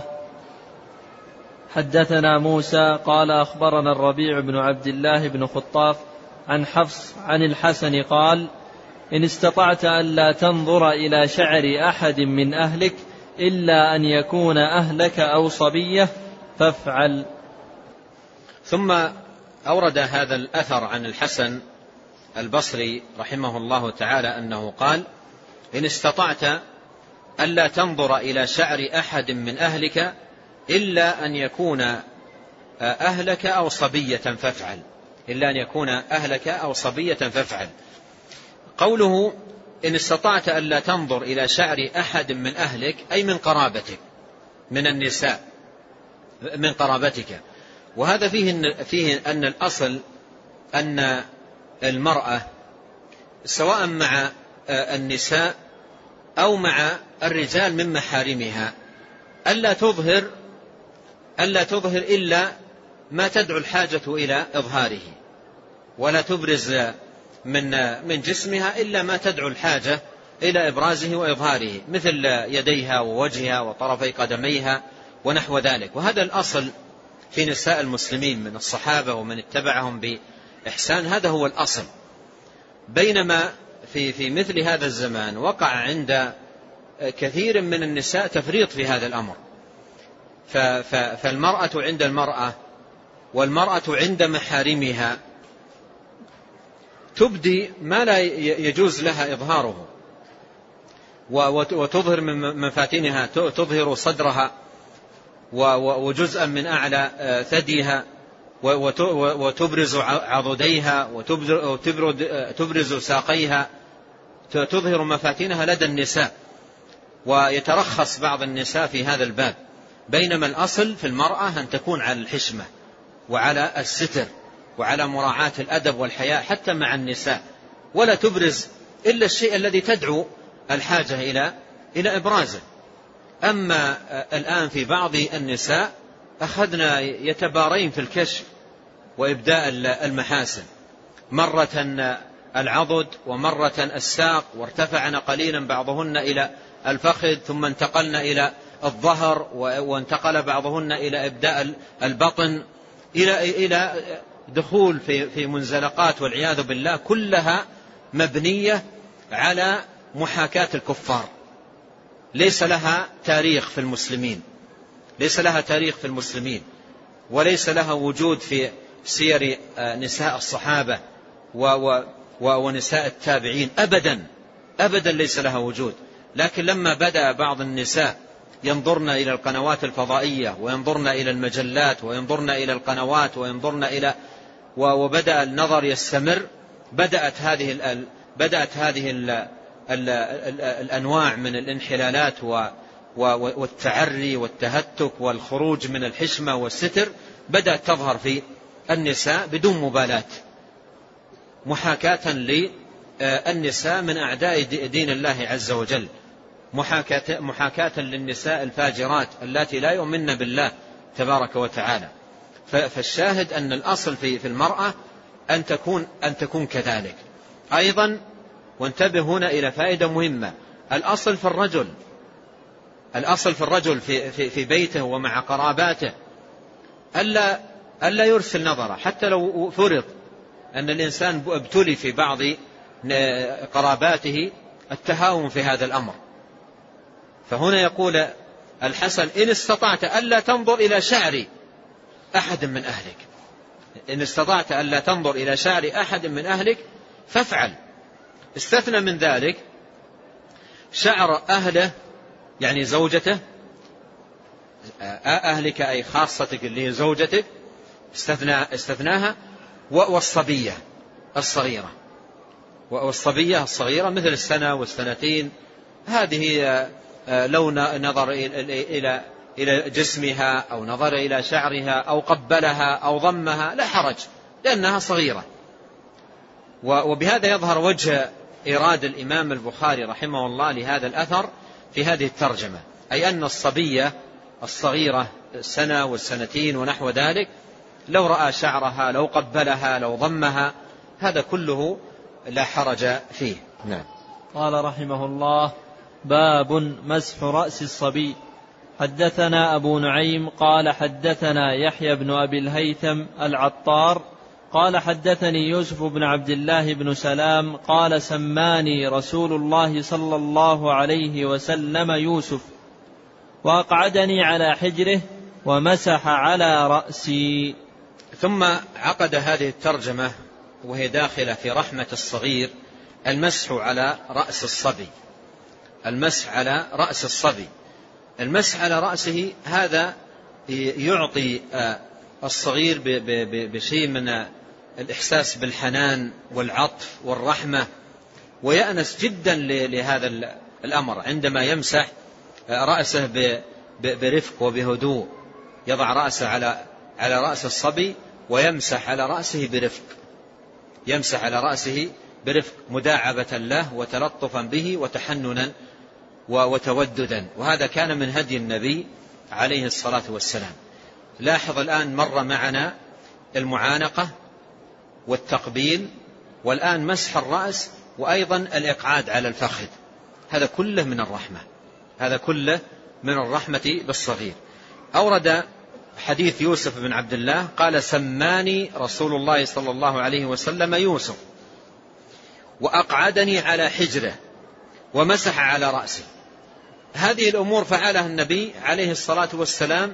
حدثنا موسى قال أخبرنا الربيع بن عبد الله بن خطاف عن حفص عن الحسن قال: إن استطعت ألا تنظر إلى شعر أحد من أهلك إلا أن يكون أهلك أو صبية فافعل. ثم أورد هذا الأثر عن الحسن البصري رحمه الله تعالى أنه قال: إن استطعت ألا تنظر إلى شعر أحد من أهلك إلا أن يكون أهلك أو صبية فافعل، إلا أن يكون أهلك أو صبية فافعل. قوله إن استطعت ألا تنظر إلى شعر أحد من أهلك أي من قرابتك من النساء، من قرابتك. وهذا فيه, فيه أن الأصل أن المرأة سواء مع النساء أو مع الرجال من محارمها ألا تظهر ألا تظهر إلا ما تدعو الحاجة إلى إظهاره، ولا تبرز من من جسمها إلا ما تدعو الحاجة إلى إبرازه وإظهاره، مثل يديها ووجهها وطرفي قدميها ونحو ذلك. وهذا الأصل في نساء المسلمين من الصحابة ومن اتبعهم بإحسان، هذا هو الأصل. بينما في في مثل هذا الزمان وقع عند كثير من النساء تفريط في هذا الأمر، فالمرأة عند المرأة والمرأة عند محارمها تبدي ما لا يجوز لها إظهاره، وتظهر من مفاتنها، تظهر صدرها وجزءا من أعلى ثديها، وتبرز عضديها، وتبرز ساقيها، تظهر مفاتنها لدى النساء، ويترخص بعض النساء في هذا الباب. بينما الأصل في المرأة أن تكون على الحشمة وعلى الستر وعلى مراعاة الأدب والحياء حتى مع النساء، ولا تبرز إلا الشيء الذي تدعو الحاجة إلى إلى إبرازه. أما الآن في بعض النساء أخذنا يتبارين في الكشف وإبداء المحاسن، مرة العضد ومرة الساق، وارتفعنا قليلا بعضهن إلى الفخذ، ثم انتقلنا إلى الظهر، وانتقل بعضهن إلى إبداء البطن إلى إلى دخول في في منزلقات والعياذ بالله، كلها مبنية على محاكاة الكفار، ليس لها تاريخ في المسلمين، ليس لها تاريخ في المسلمين وليس لها وجود في سير نساء الصحابة ونساء التابعين أبدا أبدا، ليس لها وجود. لكن لما بدأ بعض النساء ينظرن إلى القنوات الفضائية وينظرن إلى المجلات وينظرن إلى القنوات وينظرن إلى وبدأ النظر يستمر، بدأت هذه ال بدأت هذه ال ال ال الأنواع من الانحلالات والتعري والتهتك والخروج من الحشمة والستر بدأت تظهر في النساء بدون مبالاة، محاكاة للنساء من أعداء دين الله عز وجل، محاكاة, محاكاة للنساء الفاجرات التي لا يؤمن بالله تبارك وتعالى. فالشاهد أن الأصل في في المرأة أن تكون أن تكون كذلك أيضا. وانتبه هنا إلى فائدة مهمة، الأصل في الرجل الأصل في الرجل في في, في بيته ومع قراباته ألا ألا يرسل نظره، حتى لو فرض أن الإنسان ابتلي في بعض قراباته التهاون في هذا الأمر. فهنا يقول الحسن: إن استطعت ألا تنظر إلى شعر أحد من أهلك، إن استطعت ألا تنظر إلى شعر أحد من أهلك فافعل. استثنى من ذلك شعر أهله، يعني زوجته، أهلك أي خاصتك اللي هي زوجتك استثنى استثناها، والصبية الصغيرة، والصبية الصغيرة مثل السنة والسنتين، هذه لو نظر إلى إلى جسمها أو نظر إلى شعرها أو قبلها أو ضمها لا حرج، لأنها صغيرة. وبهذا يظهر وجه إراد الإمام البخاري رحمه الله لهذا الأثر في هذه الترجمة، أي أن الصبية الصغيرة سنة والسنتين ونحو ذلك لو رأى شعرها لو قبلها لو ضمها هذا كله لا حرج فيه. نعم. قال رحمه الله: باب مسح رأس الصبي. حدثنا أبو نعيم قال حدثنا يحيى بن أبي الهيثم العطار قال حدثني يوسف بن عبد الله بن سلام قال سماني رسول الله صلى الله عليه وسلم يوسف، وأقعدني على حجره ومسح على رأسي. ثم عقد هذه الترجمة وهي داخلة في رحمة الصغير، المسح على رأس الصبي، المسح على رأس الصبي. المسح على رأسه هذا يعطي الصغير بشيء من الإحساس بالحنان والعطف والرحمة، ويأنس جدا لهذا الأمر عندما يمسح رأسه برفق وبهدوء، يضع رأسه على على رأس الصبي ويمسح على رأسه برفق، يمسح على رأسه برفق مداعبة له وتلطفا به وتحننا وتوددا، وهذا كان من هدي النبي عليه الصلاة والسلام. لاحظ الآن مر معنا المعانقة والتقبيل، والآن مسح الرأس وأيضا الإقعاد على الفخذ، هذا كله من الرحمة، هذا كله من الرحمة بالصغير. أورد حديث يوسف بن عبد الله قال سماني رسول الله صلى الله عليه وسلم يوسف وأقعدني على حجره ومسح على رأسه. هذه الأمور فعلها النبي عليه الصلاة والسلام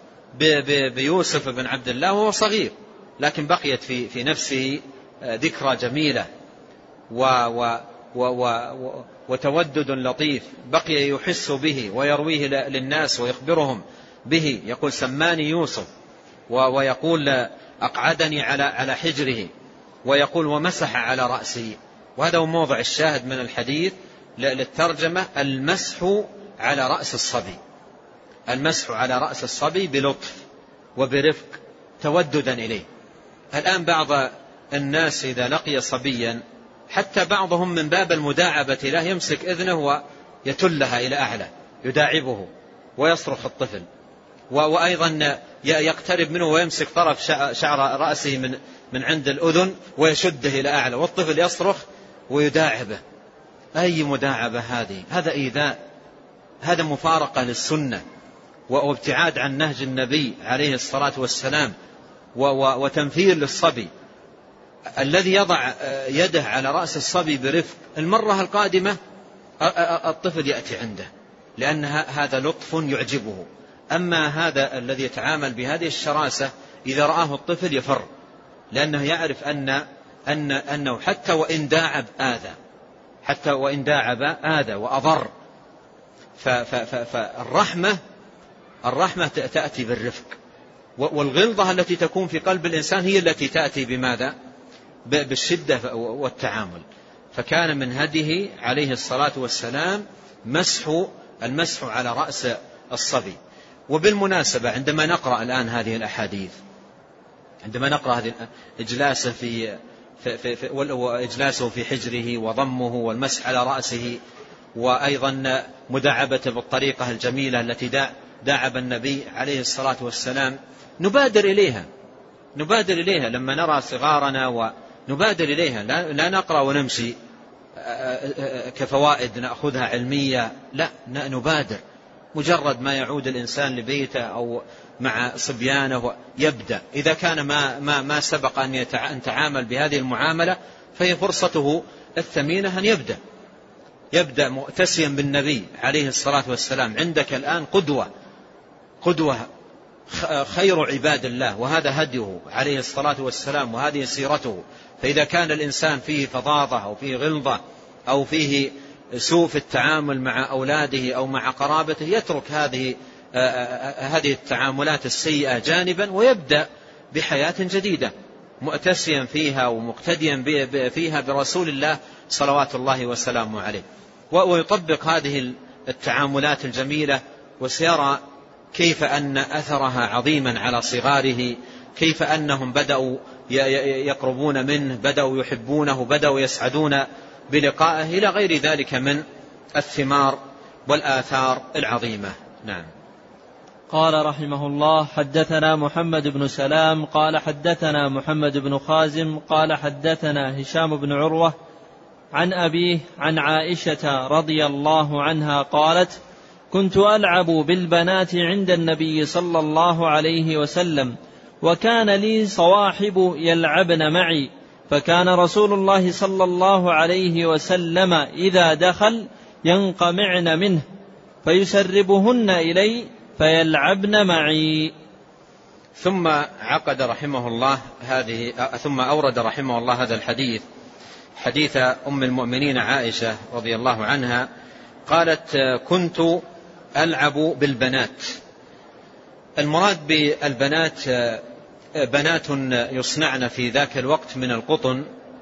بيوسف بن عبد الله وهو صغير، لكن بقيت في في نفسه ذكرى جميلة و و و و وتودد لطيف، بقي يحس به ويرويه للناس ويخبرهم به. يقول سماني يوسف، ويقول أقعدني على على حجره، ويقول ومسح على رأسه. وهذا هو موضع الشاهد من الحديث للترجمة، المسح على رأس الصبي، المسح على رأس الصبي بلطف وبرفق توددا إليه. الآن بعض الناس إذا لقي صبيا حتى بعضهم من باب المداعبة له يمسك إذنه ويتلها إلى أعلى يداعبه ويصرخ الطفل، وأيضا يقترب منه ويمسك طرف شعر رأسه من من عند الأذن ويشده إلى أعلى، والطفل يصرخ ويداعبه. أي مداعبة هذه؟ هذا إيذاء، هذا مفارقة للسنة وابتعاد عن نهج النبي عليه الصلاة والسلام. وتنفير للصبي. الذي يضع يده على رأس الصبي برفق المرة القادمة الطفل يأتي عنده، لأن هذا لطف يعجبه. أما هذا الذي يتعامل بهذه الشراسة إذا رآه الطفل يفر، لأنه يعرف أن أن أنه حتى وإن داعب آذى، حتى وإن داعب آذى وأضر. فالرحمة الرحمة تأتي بالرفق، والغلظة التي تكون في قلب الإنسان هي التي تأتي بماذا؟ بالشدة والتعامل. فكان من هديه عليه الصلاة والسلام مسح المسح على رأس الصبي. وبالمناسبة عندما نقرأ الآن هذه الأحاديث، عندما نقرأ هذه إجلاسه في, في, في, في وإجلاسه في حجره وضمه والمسح على رأسه، وأيضا مداعبته بالطريقة الجميلة التي داعب النبي عليه الصلاة والسلام، نبادر إليها نبادر إليها لما نرى صغارنا، ونبادر إليها. لا نقرأ ونمشي كفوائد نأخذها علمية، لا نبادر. مجرد ما يعود الإنسان لبيته أو مع صبيانه يبدأ، إذا كان ما, ما, ما سبق أن يتعامل بهذه المعاملة فهي فرصته الثمينة أن يبدأ يبدأ مؤتسيا بالنبي عليه الصلاة والسلام. عندك الآن قدوة قدوة خير عباد الله، وهذا هديه عليه الصلاة والسلام، وهذه سيرته. فإذا كان الإنسان فيه فظاظة أو فيه غلظة أو فيه سوء في التعامل مع أولاده أو مع قرابته، يترك هذه هذه التعاملات السيئة جانبا ويبدأ بحياة جديدة مؤتسيا فيها ومقتديا فيها برسول الله صلوات الله وسلامه عليه، ويطبق هذه التعاملات الجميلة، وسيرى كيف أن أثرها عظيما على صغاره، كيف أنهم بدأوا يقربون منه، بدأوا يحبونه، بدأوا يسعدون بلقائه، إلى غير ذلك من الثمار والآثار العظيمة. نعم. قال رحمه الله: حدثنا محمد بن سلام قال حدثنا محمد بن خازم قال حدثنا هشام بن عروة عن أبيه عن عائشة رضي الله عنها قالت: كنت ألعب بالبنات عند النبي صلى الله عليه وسلم، وكان لي صواحب يلعبن معي، فكان رسول الله صلى الله عليه وسلم إذا دخل ينقمعن منه فيسربهن إلي فيلعبن معي. ثم عقد رحمه الله هذه ثم أورد رحمه الله هذا الحديث، حديث أم المؤمنين عائشة رضي الله عنها قالت: كنت ألعب بالبنات. المراد بالبنات بنات يصنعن في ذاك الوقت من القطن،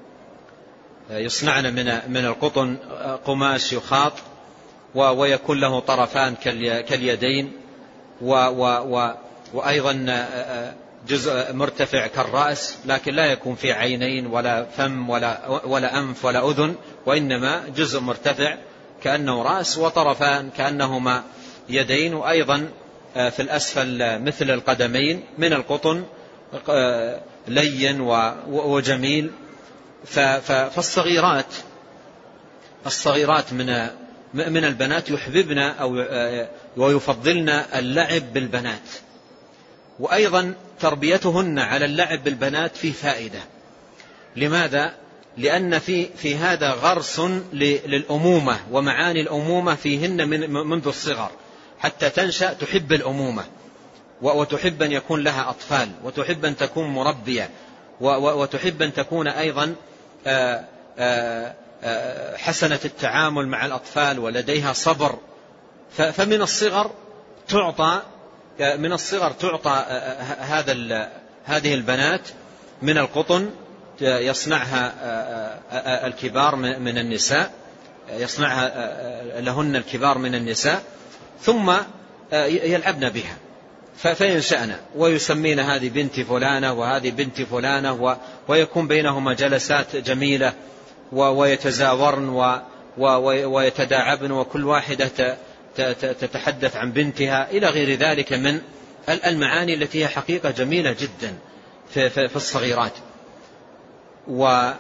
يصنعن من من القطن قماش يخاط ويكون له طرفان كاليدين، وأيضا جزء مرتفع كالرأس، لكن لا يكون فيه عينين ولا فم ولا ولا أنف ولا أذن، وإنما جزء مرتفع كأنه رأس، وطرفان كأنهما يدين، وأيضا في الأسفل مثل القدمين من القطن لين وجميل. فالصغيرات الصغيرات من من البنات يحببن أو ويفضلن اللعب بالبنات، وأيضا تربيتهن على اللعب بالبنات في فائدة. لماذا؟ لأن في في هذا غرس للأمومة ومعاني الأمومة فيهن من منذ الصغر، حتى تنشأ تحب الأمومة، وتحب أن يكون لها أطفال، وتحب أن تكون مربية، وتحب أن تكون أيضا حسنة التعامل مع الأطفال ولديها صبر. فمن الصغر تعطى من الصغر تعطى هذا هذه البنات من القطن، يصنعها الكبار من النساء، يصنعها لهن الكبار من النساء، ثم يلعبن بها فينشأن ويسمين هذه بنت فلانة وهذه بنت فلانة، ويكون بينهما جلسات جميلة ويتزاورن ويتداعبن، وكل واحدة تتحدث عن بنتها، إلى غير ذلك من المعاني التي هي حقيقة جميلة جدا في الصغيرات. وهذا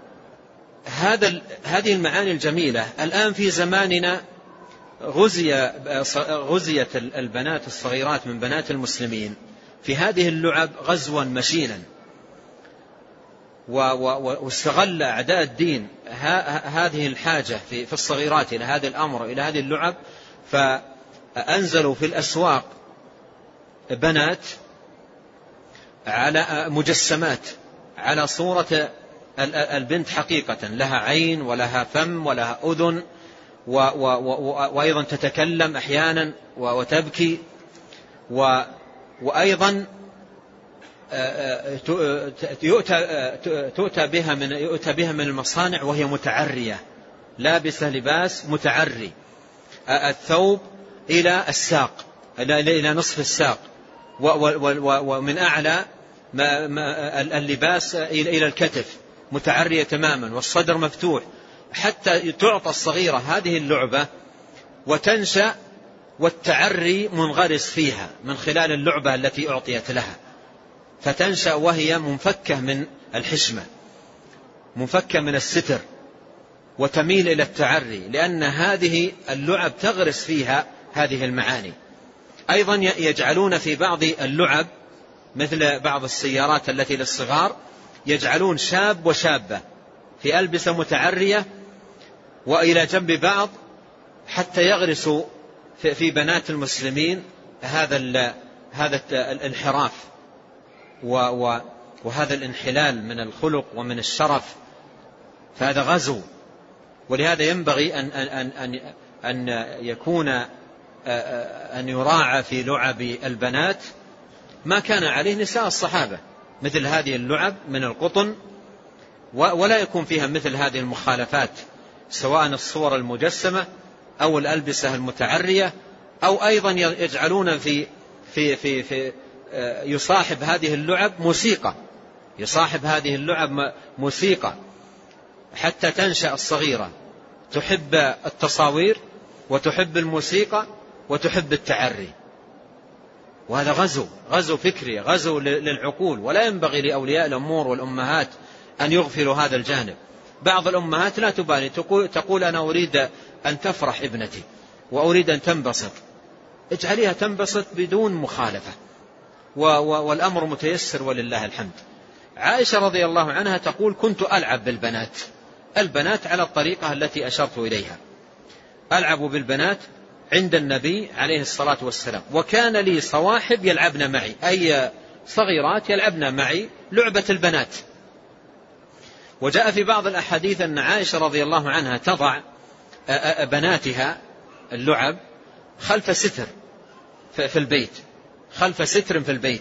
هذه المعاني الجميلة الآن في زماننا غزي غزيت البنات الصغيرات من بنات المسلمين في هذه اللعب غزوا مشينا، واستغل أعداء الدين هذه الحاجة في الصغيرات إلى هذا الأمر إلى هذه اللعب، فأنزلوا في الأسواق بنات على مجسمات على صورة البنت حقيقة، لها عين ولها فم ولها أذن، وأيضا تتكلم أحيانا وتبكي، وأيضا تؤتى بها من يؤتى بها من المصانع وهي متعرية، لابسة لباس متعري، الثوب إلى الساق إلى نصف الساق، ومن أعلى اللباس إلى الكتف، متعرية تماما، والصدر مفتوح، حتى تعطى الصغيرة هذه اللعبة وتنشأ والتعري منغرس فيها من خلال اللعبة التي أعطيت لها، فتنشأ وهي منفكة من الحشمة، منفكة من الستر، وتميل إلى التعري، لأن هذه اللعب تغرس فيها هذه المعاني. أيضا يجعلون في بعض اللعب مثل بعض السيارات التي للصغار، يجعلون شاب وشابة في ألبسة متعرية وإلى جنب بعض، حتى يغرسوا في بنات المسلمين هذا هذا الانحراف وهذا الانحلال من الخلق ومن الشرف، فهذا غزو. ولهذا ينبغي أن أن أن أن يكون أن يراعى في لعب البنات ما كان عليه نساء الصحابة، مثل هذه اللعب من القطن، ولا يكون فيها مثل هذه المخالفات، سواء الصور المجسمة أو الألبسة المتعرية، أو أيضا يجعلون في في في, في يصاحب هذه اللعب موسيقى، يصاحب هذه اللعب موسيقى حتى تنشأ الصغيرة تحب التصاوير وتحب الموسيقى وتحب التعري. وهذا غزو غزو فكري، غزو للعقول، ولا ينبغي لأولياء الأمور والأمهات أن يغفلوا هذا الجانب. بعض الأمهات لا تبالي، تقول أنا أريد أن تفرح ابنتي وأريد أن تنبسط، اجعليها تنبسط بدون مخالفة، والأمر متيسر ولله الحمد. عائشة رضي الله عنها تقول كنت ألعب بالبنات، البنات على الطريقة التي أشرت إليها، ألعب بالبنات عند النبي عليه الصلاة والسلام، وكان لي صواحب يلعبن معي، أي صغيرات يلعبن معي لعبة البنات. وجاء في بعض الأحاديث أن عائشة رضي الله عنها تضع بناتها اللعب خلف ستر في البيت، خلف ستر في البيت.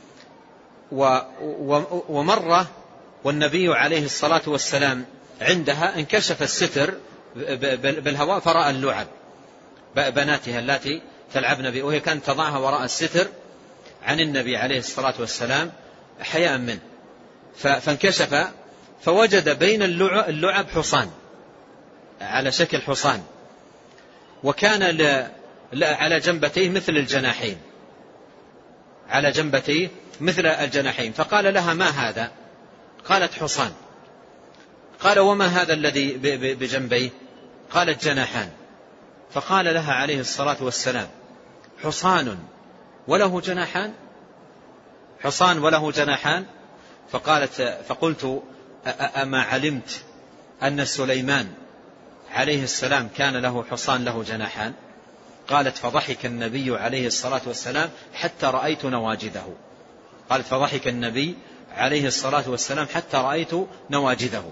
ومرة والنبي عليه الصلاة والسلام عندها انكشف الستر بالهواء فرأى اللعب بناتها التي تلعبن به، وهي كانت تضعها وراء الستر عن النبي عليه الصلاة والسلام حياء منه، فانكشف فوجد بين اللعب حصان على شكل حصان، وكان على جنبتيه مثل الجناحين، على جنبتيه مثل الجناحين. فقال لها ما هذا؟ قالت حصان. قال وما هذا الذي بجنبيه؟ قالت جناحان. فقال لها عليه الصلاة والسلام حصان وله جناحان؟ حصان وله جناحان؟ فقالت فقلت أما علمت أن سليمان عليه السلام كان له حصان له جناحان؟ قالت فضحك النبي عليه الصلاة والسلام حتى رأيت نواجذه. قالت فضحك النبي عليه الصلاة والسلام حتى رأيت نواجذه.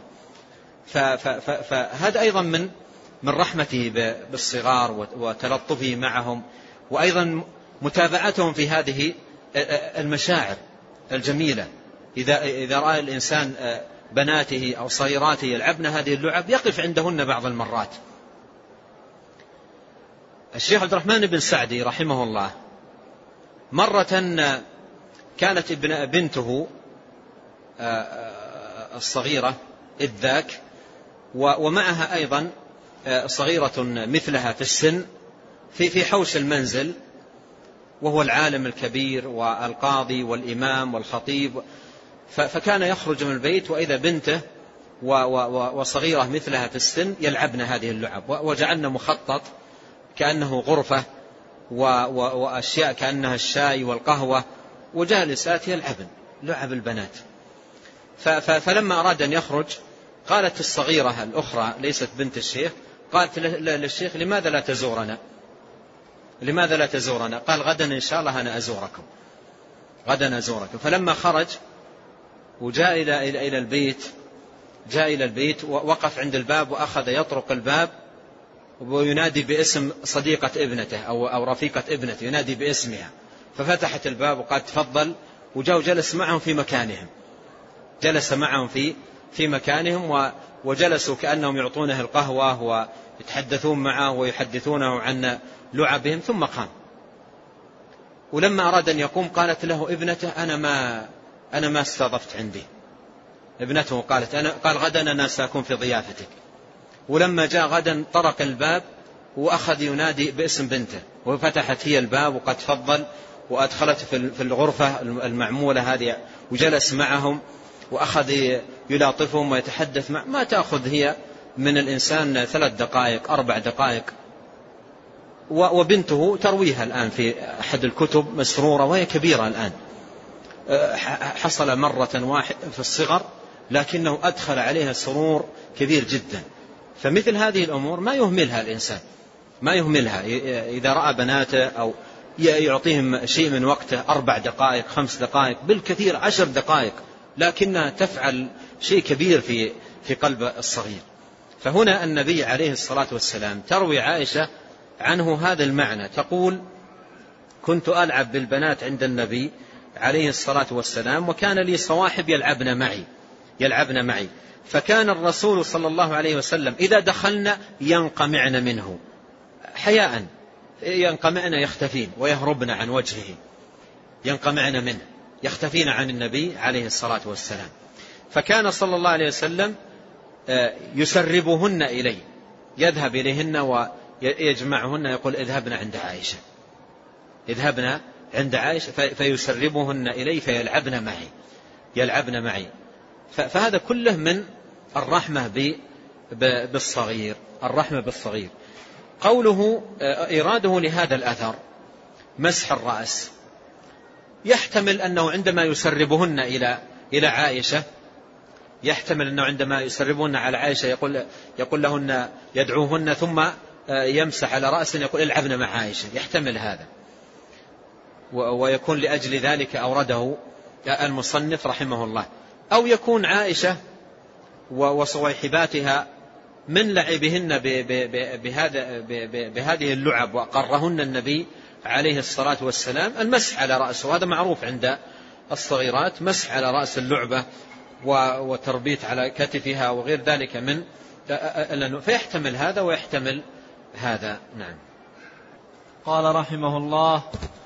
فهذا أيضا من من رحمته بالصغار وتلطفه معهم، وأيضا متابعتهم في هذه المشاعر الجميلة. إذا إذا رأى الإنسان بناته أو صغيراته يلعبن هذه اللعب يقف عندهن بعض المرات. الشيخ عبد الرحمن بن سعدي رحمه الله مرة كانت ابن بنته الصغيرة إذ ذاك، ومعها أيضا صغيرة مثلها في السن في في حوش المنزل، وهو العالم الكبير والقاضي والإمام والخطيب، فكان يخرج من البيت وإذا بنته وصغيرة مثلها في السن يلعبن هذه اللعب، وجعلنا مخطط كأنه غرفة وأشياء كأنها الشاي والقهوة وجالسات يلعبن لعب البنات. فلما أراد أن يخرج قالت الصغيرة الأخرى ليست بنت الشيخ، قالت للشيخ لماذا لا تزورنا لماذا لا تزورنا قال غدا إن شاء الله أنا أزوركم غدا أزوركم. فلما خرج وجاء إلى إلى البيت جاء إلى البيت ووقف عند الباب وأخذ يطرق الباب وينادي باسم صديقة ابنته أو أو رفيقة ابنته، ينادي باسمها. ففتحت الباب وقال تفضل، وجاء وجلس معهم في مكانهم جلس معهم في في مكانهم وجلسوا كأنهم يعطونه القهوة ويتحدثون معه ويحدثونه عن لعبهم. ثم قام، ولما أراد أن يقوم قالت له ابنته أنا ما أنا ما استضفت عندي. ابنته قالت أنا قال غدا أنا سأكون في ضيافتك. ولما جاء غدا طرق الباب وأخذ ينادي باسم بنته، وفتحت هي الباب وقد تفضل، وأدخلت في الغرفة المعمولة هذه وجلس معهم وأخذ يلاطفهم ويتحدث مع ما تأخذ هي من الإنسان ثلاث دقائق أربع دقائق. وبنته ترويها الآن في أحد الكتب مسرورة وهي كبيرة الآن، حصل مرة واحدة في الصغر لكنه أدخل عليها سرور كبير جدا. فمثل هذه الأمور ما يهملها الإنسان ما يهملها إذا رأى بناته أو يعطيهم شيء من وقته أربع دقائق خمس دقائق بالكثير عشر دقائق، لكنها تفعل شيء كبير في في قلب الصغير. فهنا النبي عليه الصلاة والسلام تروي عائشة عنه هذا المعنى، تقول كنت ألعب بالبنات عند النبي عليه الصلاة والسلام وكان لي صواحب يلعبن معي يلعبن معي فكان الرسول صلى الله عليه وسلم إذا دخلنا ينقمعن منه حياء، ينقمعن يختفين ويهربن عن وجهه، ينقمعن منه يختفين عن النبي عليه الصلاة والسلام. فكان صلى الله عليه وسلم يسربهن إليه، يذهب إليهن ويجمعهن يقول اذهبن عند عائشة اذهبن عند عائشة فيسربهن إليه فيلعبن معي يلعبن معي فهذا كله من الرحمة بالصغير الرحمة بالصغير. قوله إراده لهذا الأثر مسح الرأس، يحتمل أنه عندما يسربهن إلى إلى عائشة يحتمل أنه عندما يسربهن على عائشة يقول يقول لهن يدعوهن ثم يمسح على رأس يقول العبن مع عائشة، يحتمل هذا، ويكون لأجل ذلك أورده المصنف رحمه الله. أو يكون عائشة وصويحباتها من لعبهن بهذا بهذه اللعب وقرهن النبي عليه الصلاة والسلام المسح على رأسه، وهذا معروف عند الصغيرات، مسح على رأس اللعبة وتربيت على كتفها وغير ذلك من فيحتمل هذا ويحتمل هذا. نعم. قال رحمه الله: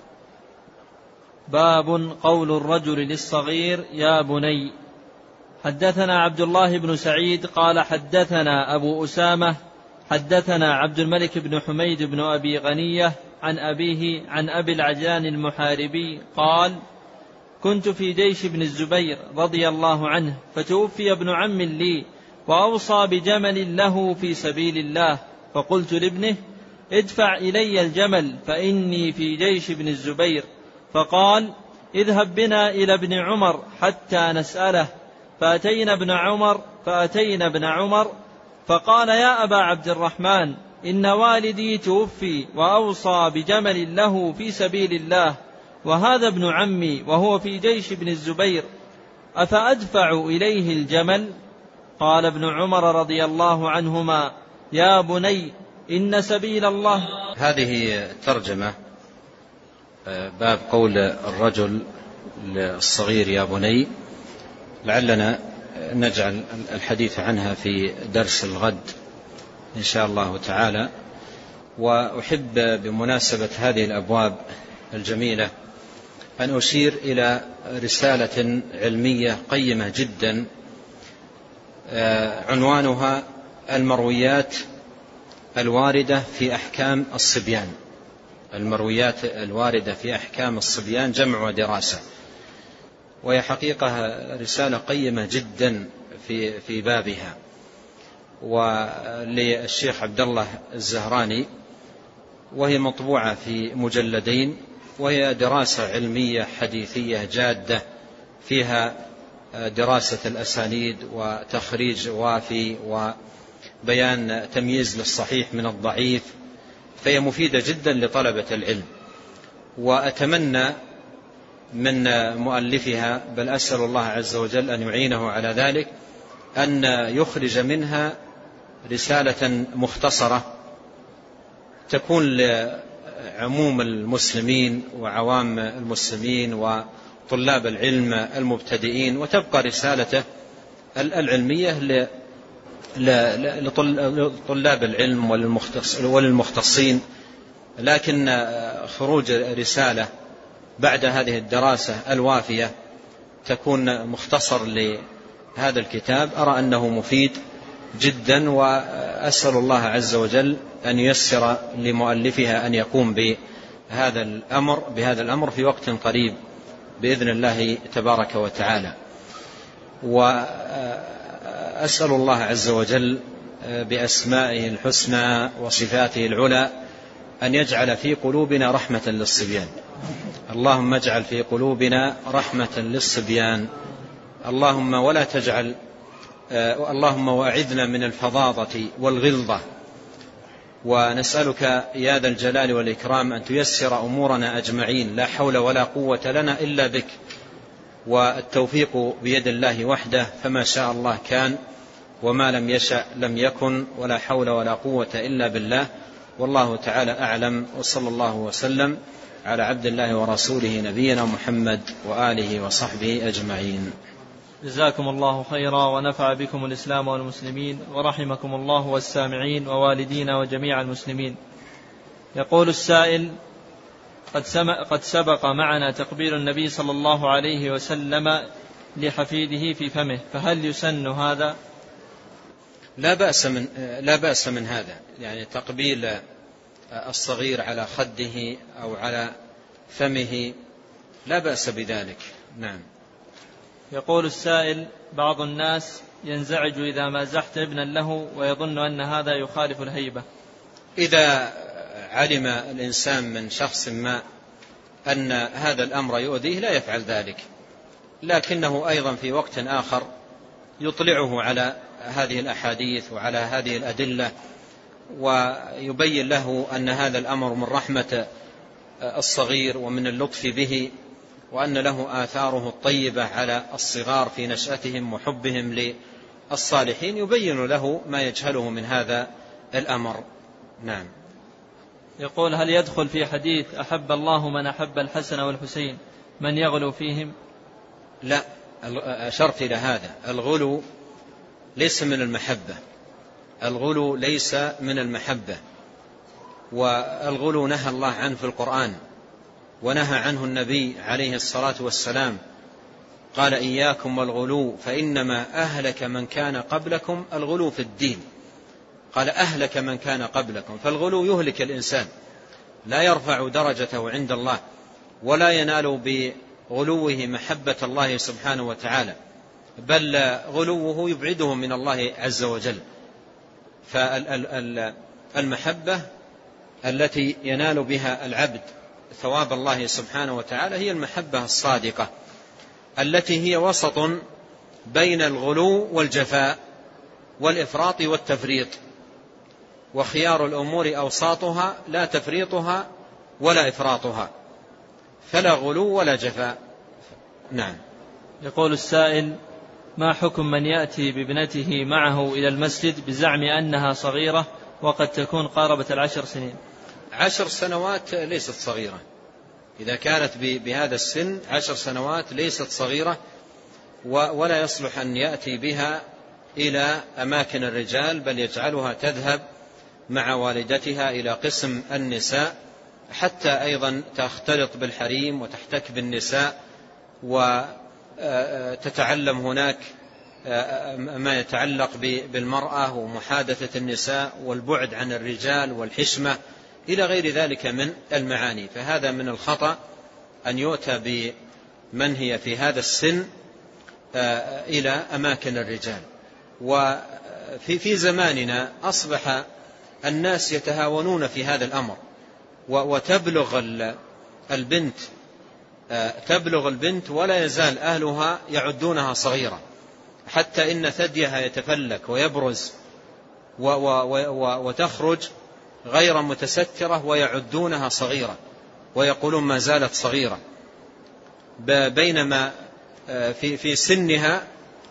باب قول الرجل للصغير يا بني. حدثنا عبد الله بن سعيد قال حدثنا أبو أسامة حدثنا عبد الملك بن حميد بن أبي غنية عن أبيه عن أبي العجلان المحاربي قال: كنت في جيش ابن الزبير رضي الله عنه، فتوفي ابن عم لي وأوصى بجمل له في سبيل الله، فقلت لابنه: ادفع إلي الجمل فإني في جيش ابن الزبير. فقال: اذهب بنا إلى ابن عمر حتى نسأله. فأتينا ابن عمر فأتينا ابن عمر فقال: يا أبا عبد الرحمن، إن والدي توفي وأوصى بجمل له في سبيل الله، وهذا ابن عمي وهو في جيش ابن الزبير، أفأدفع إليه الجمل؟ قال ابن عمر رضي الله عنهما: يا بني إن سبيل الله. هذه ترجمة باب قول الرجل للصغير يا بني، لعلنا نجعل الحديث عنها في درس الغد إن شاء الله تعالى. وأحب بمناسبة هذه الأبواب الجميلة أن أشير إلى رسالة علمية قيمة جدا عنوانها المرويات الواردة في أحكام الصبيان. المرويات الواردة في أحكام الصبيان جمع ودراسة، وهي حقيقة رسالة قيمة جدا في في بابها. وللشيخ عبد الله الزهراني، وهي مطبوعة في مجلدين وهي دراسة علمية حديثية جادة فيها دراسة الأسانيد وتخريج وافي وبيان تمييز للصحيح من الضعيف، فهي مفيدة جدا لطلبة العلم. وأتمنى من مؤلفها، بل أسأل الله عز وجل أن يعينه على ذلك، أن يخرج منها رسالة مختصرة تكون لعموم المسلمين وعوام المسلمين وطلاب العلم المبتدئين، وتبقى رسالته العلمية لطلاب العلم وللمختصين. لكن خروج رسالة بعد هذه الدراسة الوافية تكون مختصر لهذا الكتاب أرى أنه مفيد جدا، وأسأل الله عز وجل أن ييسر لمؤلفها أن يقوم بهذا الأمر بهذا الأمر في وقت قريب بإذن الله تبارك وتعالى. وأسأل الله عز وجل بأسمائه الحسنى وصفاته العلى أن يجعل في قلوبنا رحمة للصبيان. اللهم اجعل في قلوبنا رحمة للصبيان. اللهم ولا تجعل اللهم وأعذنا من الفظاظة والغلظة. ونسألك يا ذا الجلال والإكرام أن تيسر أمورنا أجمعين، لا حول ولا قوة لنا إلا بك، والتوفيق بيد الله وحده، فما شاء الله كان وما لم يشأ لم يكن، ولا حول ولا قوة إلا بالله. والله تعالى أعلم، وصلى الله وسلم على عبد الله ورسوله نبينا محمد وآله وصحبه أجمعين. جزاكم الله خيرا، ونفع بكم الإسلام والمسلمين، ورحمكم الله والسامعين ووالدينا وجميع المسلمين. يقول السائل: قد سبق معنا تقبيل النبي صلى الله عليه وسلم لحفيده في فمه، فهل يسن هذا؟ لا بأس من, لا بأس من هذا، يعني تقبيل الصغير على خده أو على فمه لا بأس بذلك. نعم. يقول السائل: بعض الناس ينزعج إذا مازحت ابنا له ويظن أن هذا يخالف الهيبة. إذا علم الإنسان من شخص ما أن هذا الأمر يؤذيه لا يفعل ذلك، لكنه أيضا في وقت آخر يطلعه على هذه الأحاديث وعلى هذه الأدلة، ويبين له أن هذا الأمر من رحمة الصغير ومن اللطف به، وأن له آثاره الطيبة على الصغار في نشأتهم وحبهم للصالحين، يبين له ما يجهله من هذا الأمر. نعم. يقول: هل يدخل في حديث أحب الله من أحب الحسن والحسين من يغلو فيهم؟ لا، أشرت إلى هذا. الغلو ليس من المحبة، الغلو ليس من المحبة، والغلو نهى الله عنه في القرآن، ونهى عنه النبي عليه الصلاة والسلام، قال: إياكم والغلو فإنما أهلك من كان قبلكم الغلو في الدين. قال: أهلك من كان قبلكم، فالغلو يهلك الإنسان، لا يرفع درجته عند الله، ولا ينال بغلوه محبة الله سبحانه وتعالى، بل غلوه يبعده من الله عز وجل. فالمحبة التي ينال بها العبد ثواب الله سبحانه وتعالى هي المحبة الصادقة، التي هي وسط بين الغلو والجفاء والإفراط والتفريط، وخيار الأمور أوساطها لا تفريطها ولا إفراطها، فلا غلو ولا جفاء. نعم. يقول السائل: ما حكم من يأتي بابنته معه إلى المسجد بزعم أنها صغيرة وقد تكون قاربة العشر سنين؟ عشر سنوات ليست صغيرة، إذا كانت بهذا السن عشر سنوات ليست صغيرة، ولا يصلح أن يأتي بها إلى أماكن الرجال، بل يجعلها تذهب مع والدتها إلى قسم النساء، حتى أيضا تختلط بالحريم وتحتك بالنساء وتتعلم هناك ما يتعلق بالمرأة ومحادثة النساء والبعد عن الرجال والحشمة إلى غير ذلك من المعاني. فهذا من الخطأ أن يؤتى بمن هي في هذا السن إلى أماكن الرجال. وفي في زماننا أصبح الناس يتهاونون في هذا الأمر، وتبلغ البنت تبلغ البنت ولا يزال أهلها يعدونها صغيرة، حتى إن ثديها يتفلك ويبرز وتخرج غير متسترة ويعدونها صغيرة ويقولون ما زالت صغيرة، بينما في في سنها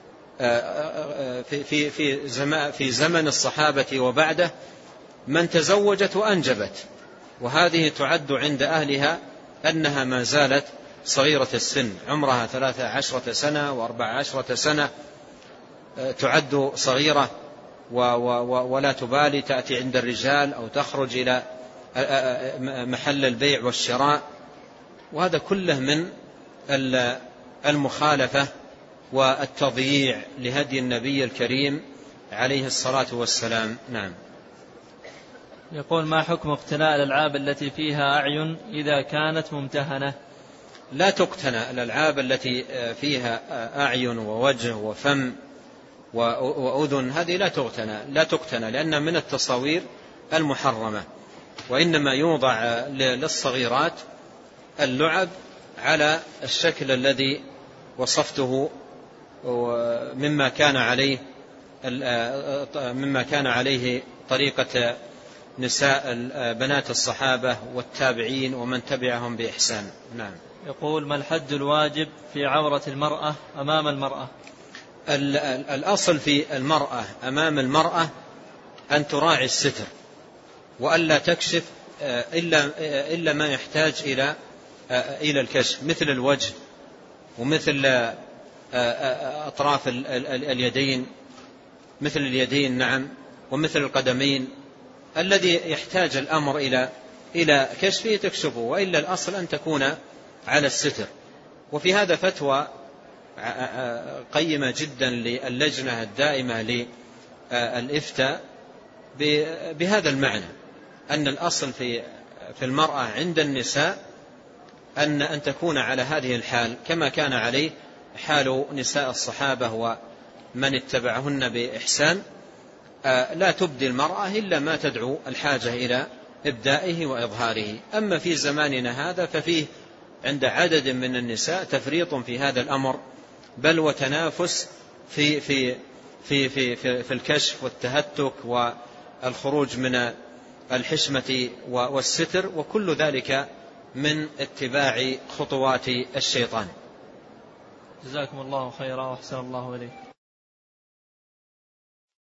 في في في زمان في زمن الصحابة وبعده من تزوجت وأنجبت، وهذه تعد عند أهلها أنها ما زالت صغيرة السن، عمرها ثلاثة عشرة سنة وأربع عشرة سنة، تعد صغيرة ولا تبالي، تأتي عند الرجال أو تخرج إلى محل البيع والشراء، وهذا كله من المخالفة والتضييع لهدي النبي الكريم عليه الصلاة والسلام. نعم. يقول: ما حكم اقتناء الألعاب التي فيها أعين إذا كانت ممتهنة؟ لا تقتنى الألعاب التي فيها أعين ووجه وفم وأذن، هذه لا تقتنى لا تقتنى لأنها من التصاوير المحرمة، وإنما يوضع للصغيرات اللعب على الشكل الذي وصفته مما كان عليه مما كان عليه طريقة نساء بنات الصحابة والتابعين ومن تبعهم بإحسان. نعم. يقول: ما الحد الواجب في عورة المرأة أمام المرأة؟ الأصل في المرأة أمام المرأة أن تراعي الستر وألا تكشف إلا إلا ما يحتاج إلى إلى الكشف، مثل الوجه ومثل أطراف اليدين، مثل اليدين نعم، ومثل القدمين، الذي يحتاج الأمر إلى إلى كشفه تكشفه، وإلا الأصل أن تكون على الستر. وفي هذا فتوى قيمة جدا للجنة الدائمة للإفتاء بهذا المعنى، أن الأصل في في المرأة عند النساء أن أن تكون على هذه الحال كما كان عليه حال نساء الصحابة ومن اتبعهن بإحسان، لا تبدي المرأة إلا ما تدعو الحاجة إلى إبدائه وإظهاره. أما في زماننا هذا ففيه عند عدد من النساء تفريط في هذا الأمر، بل وتنافس في في في في في, في الكشف والتهتك والخروج من الحشمة والستر، وكل ذلك من اتباع خطوات الشيطان. جزاكم الله خيرا وأحسن الله إليكم.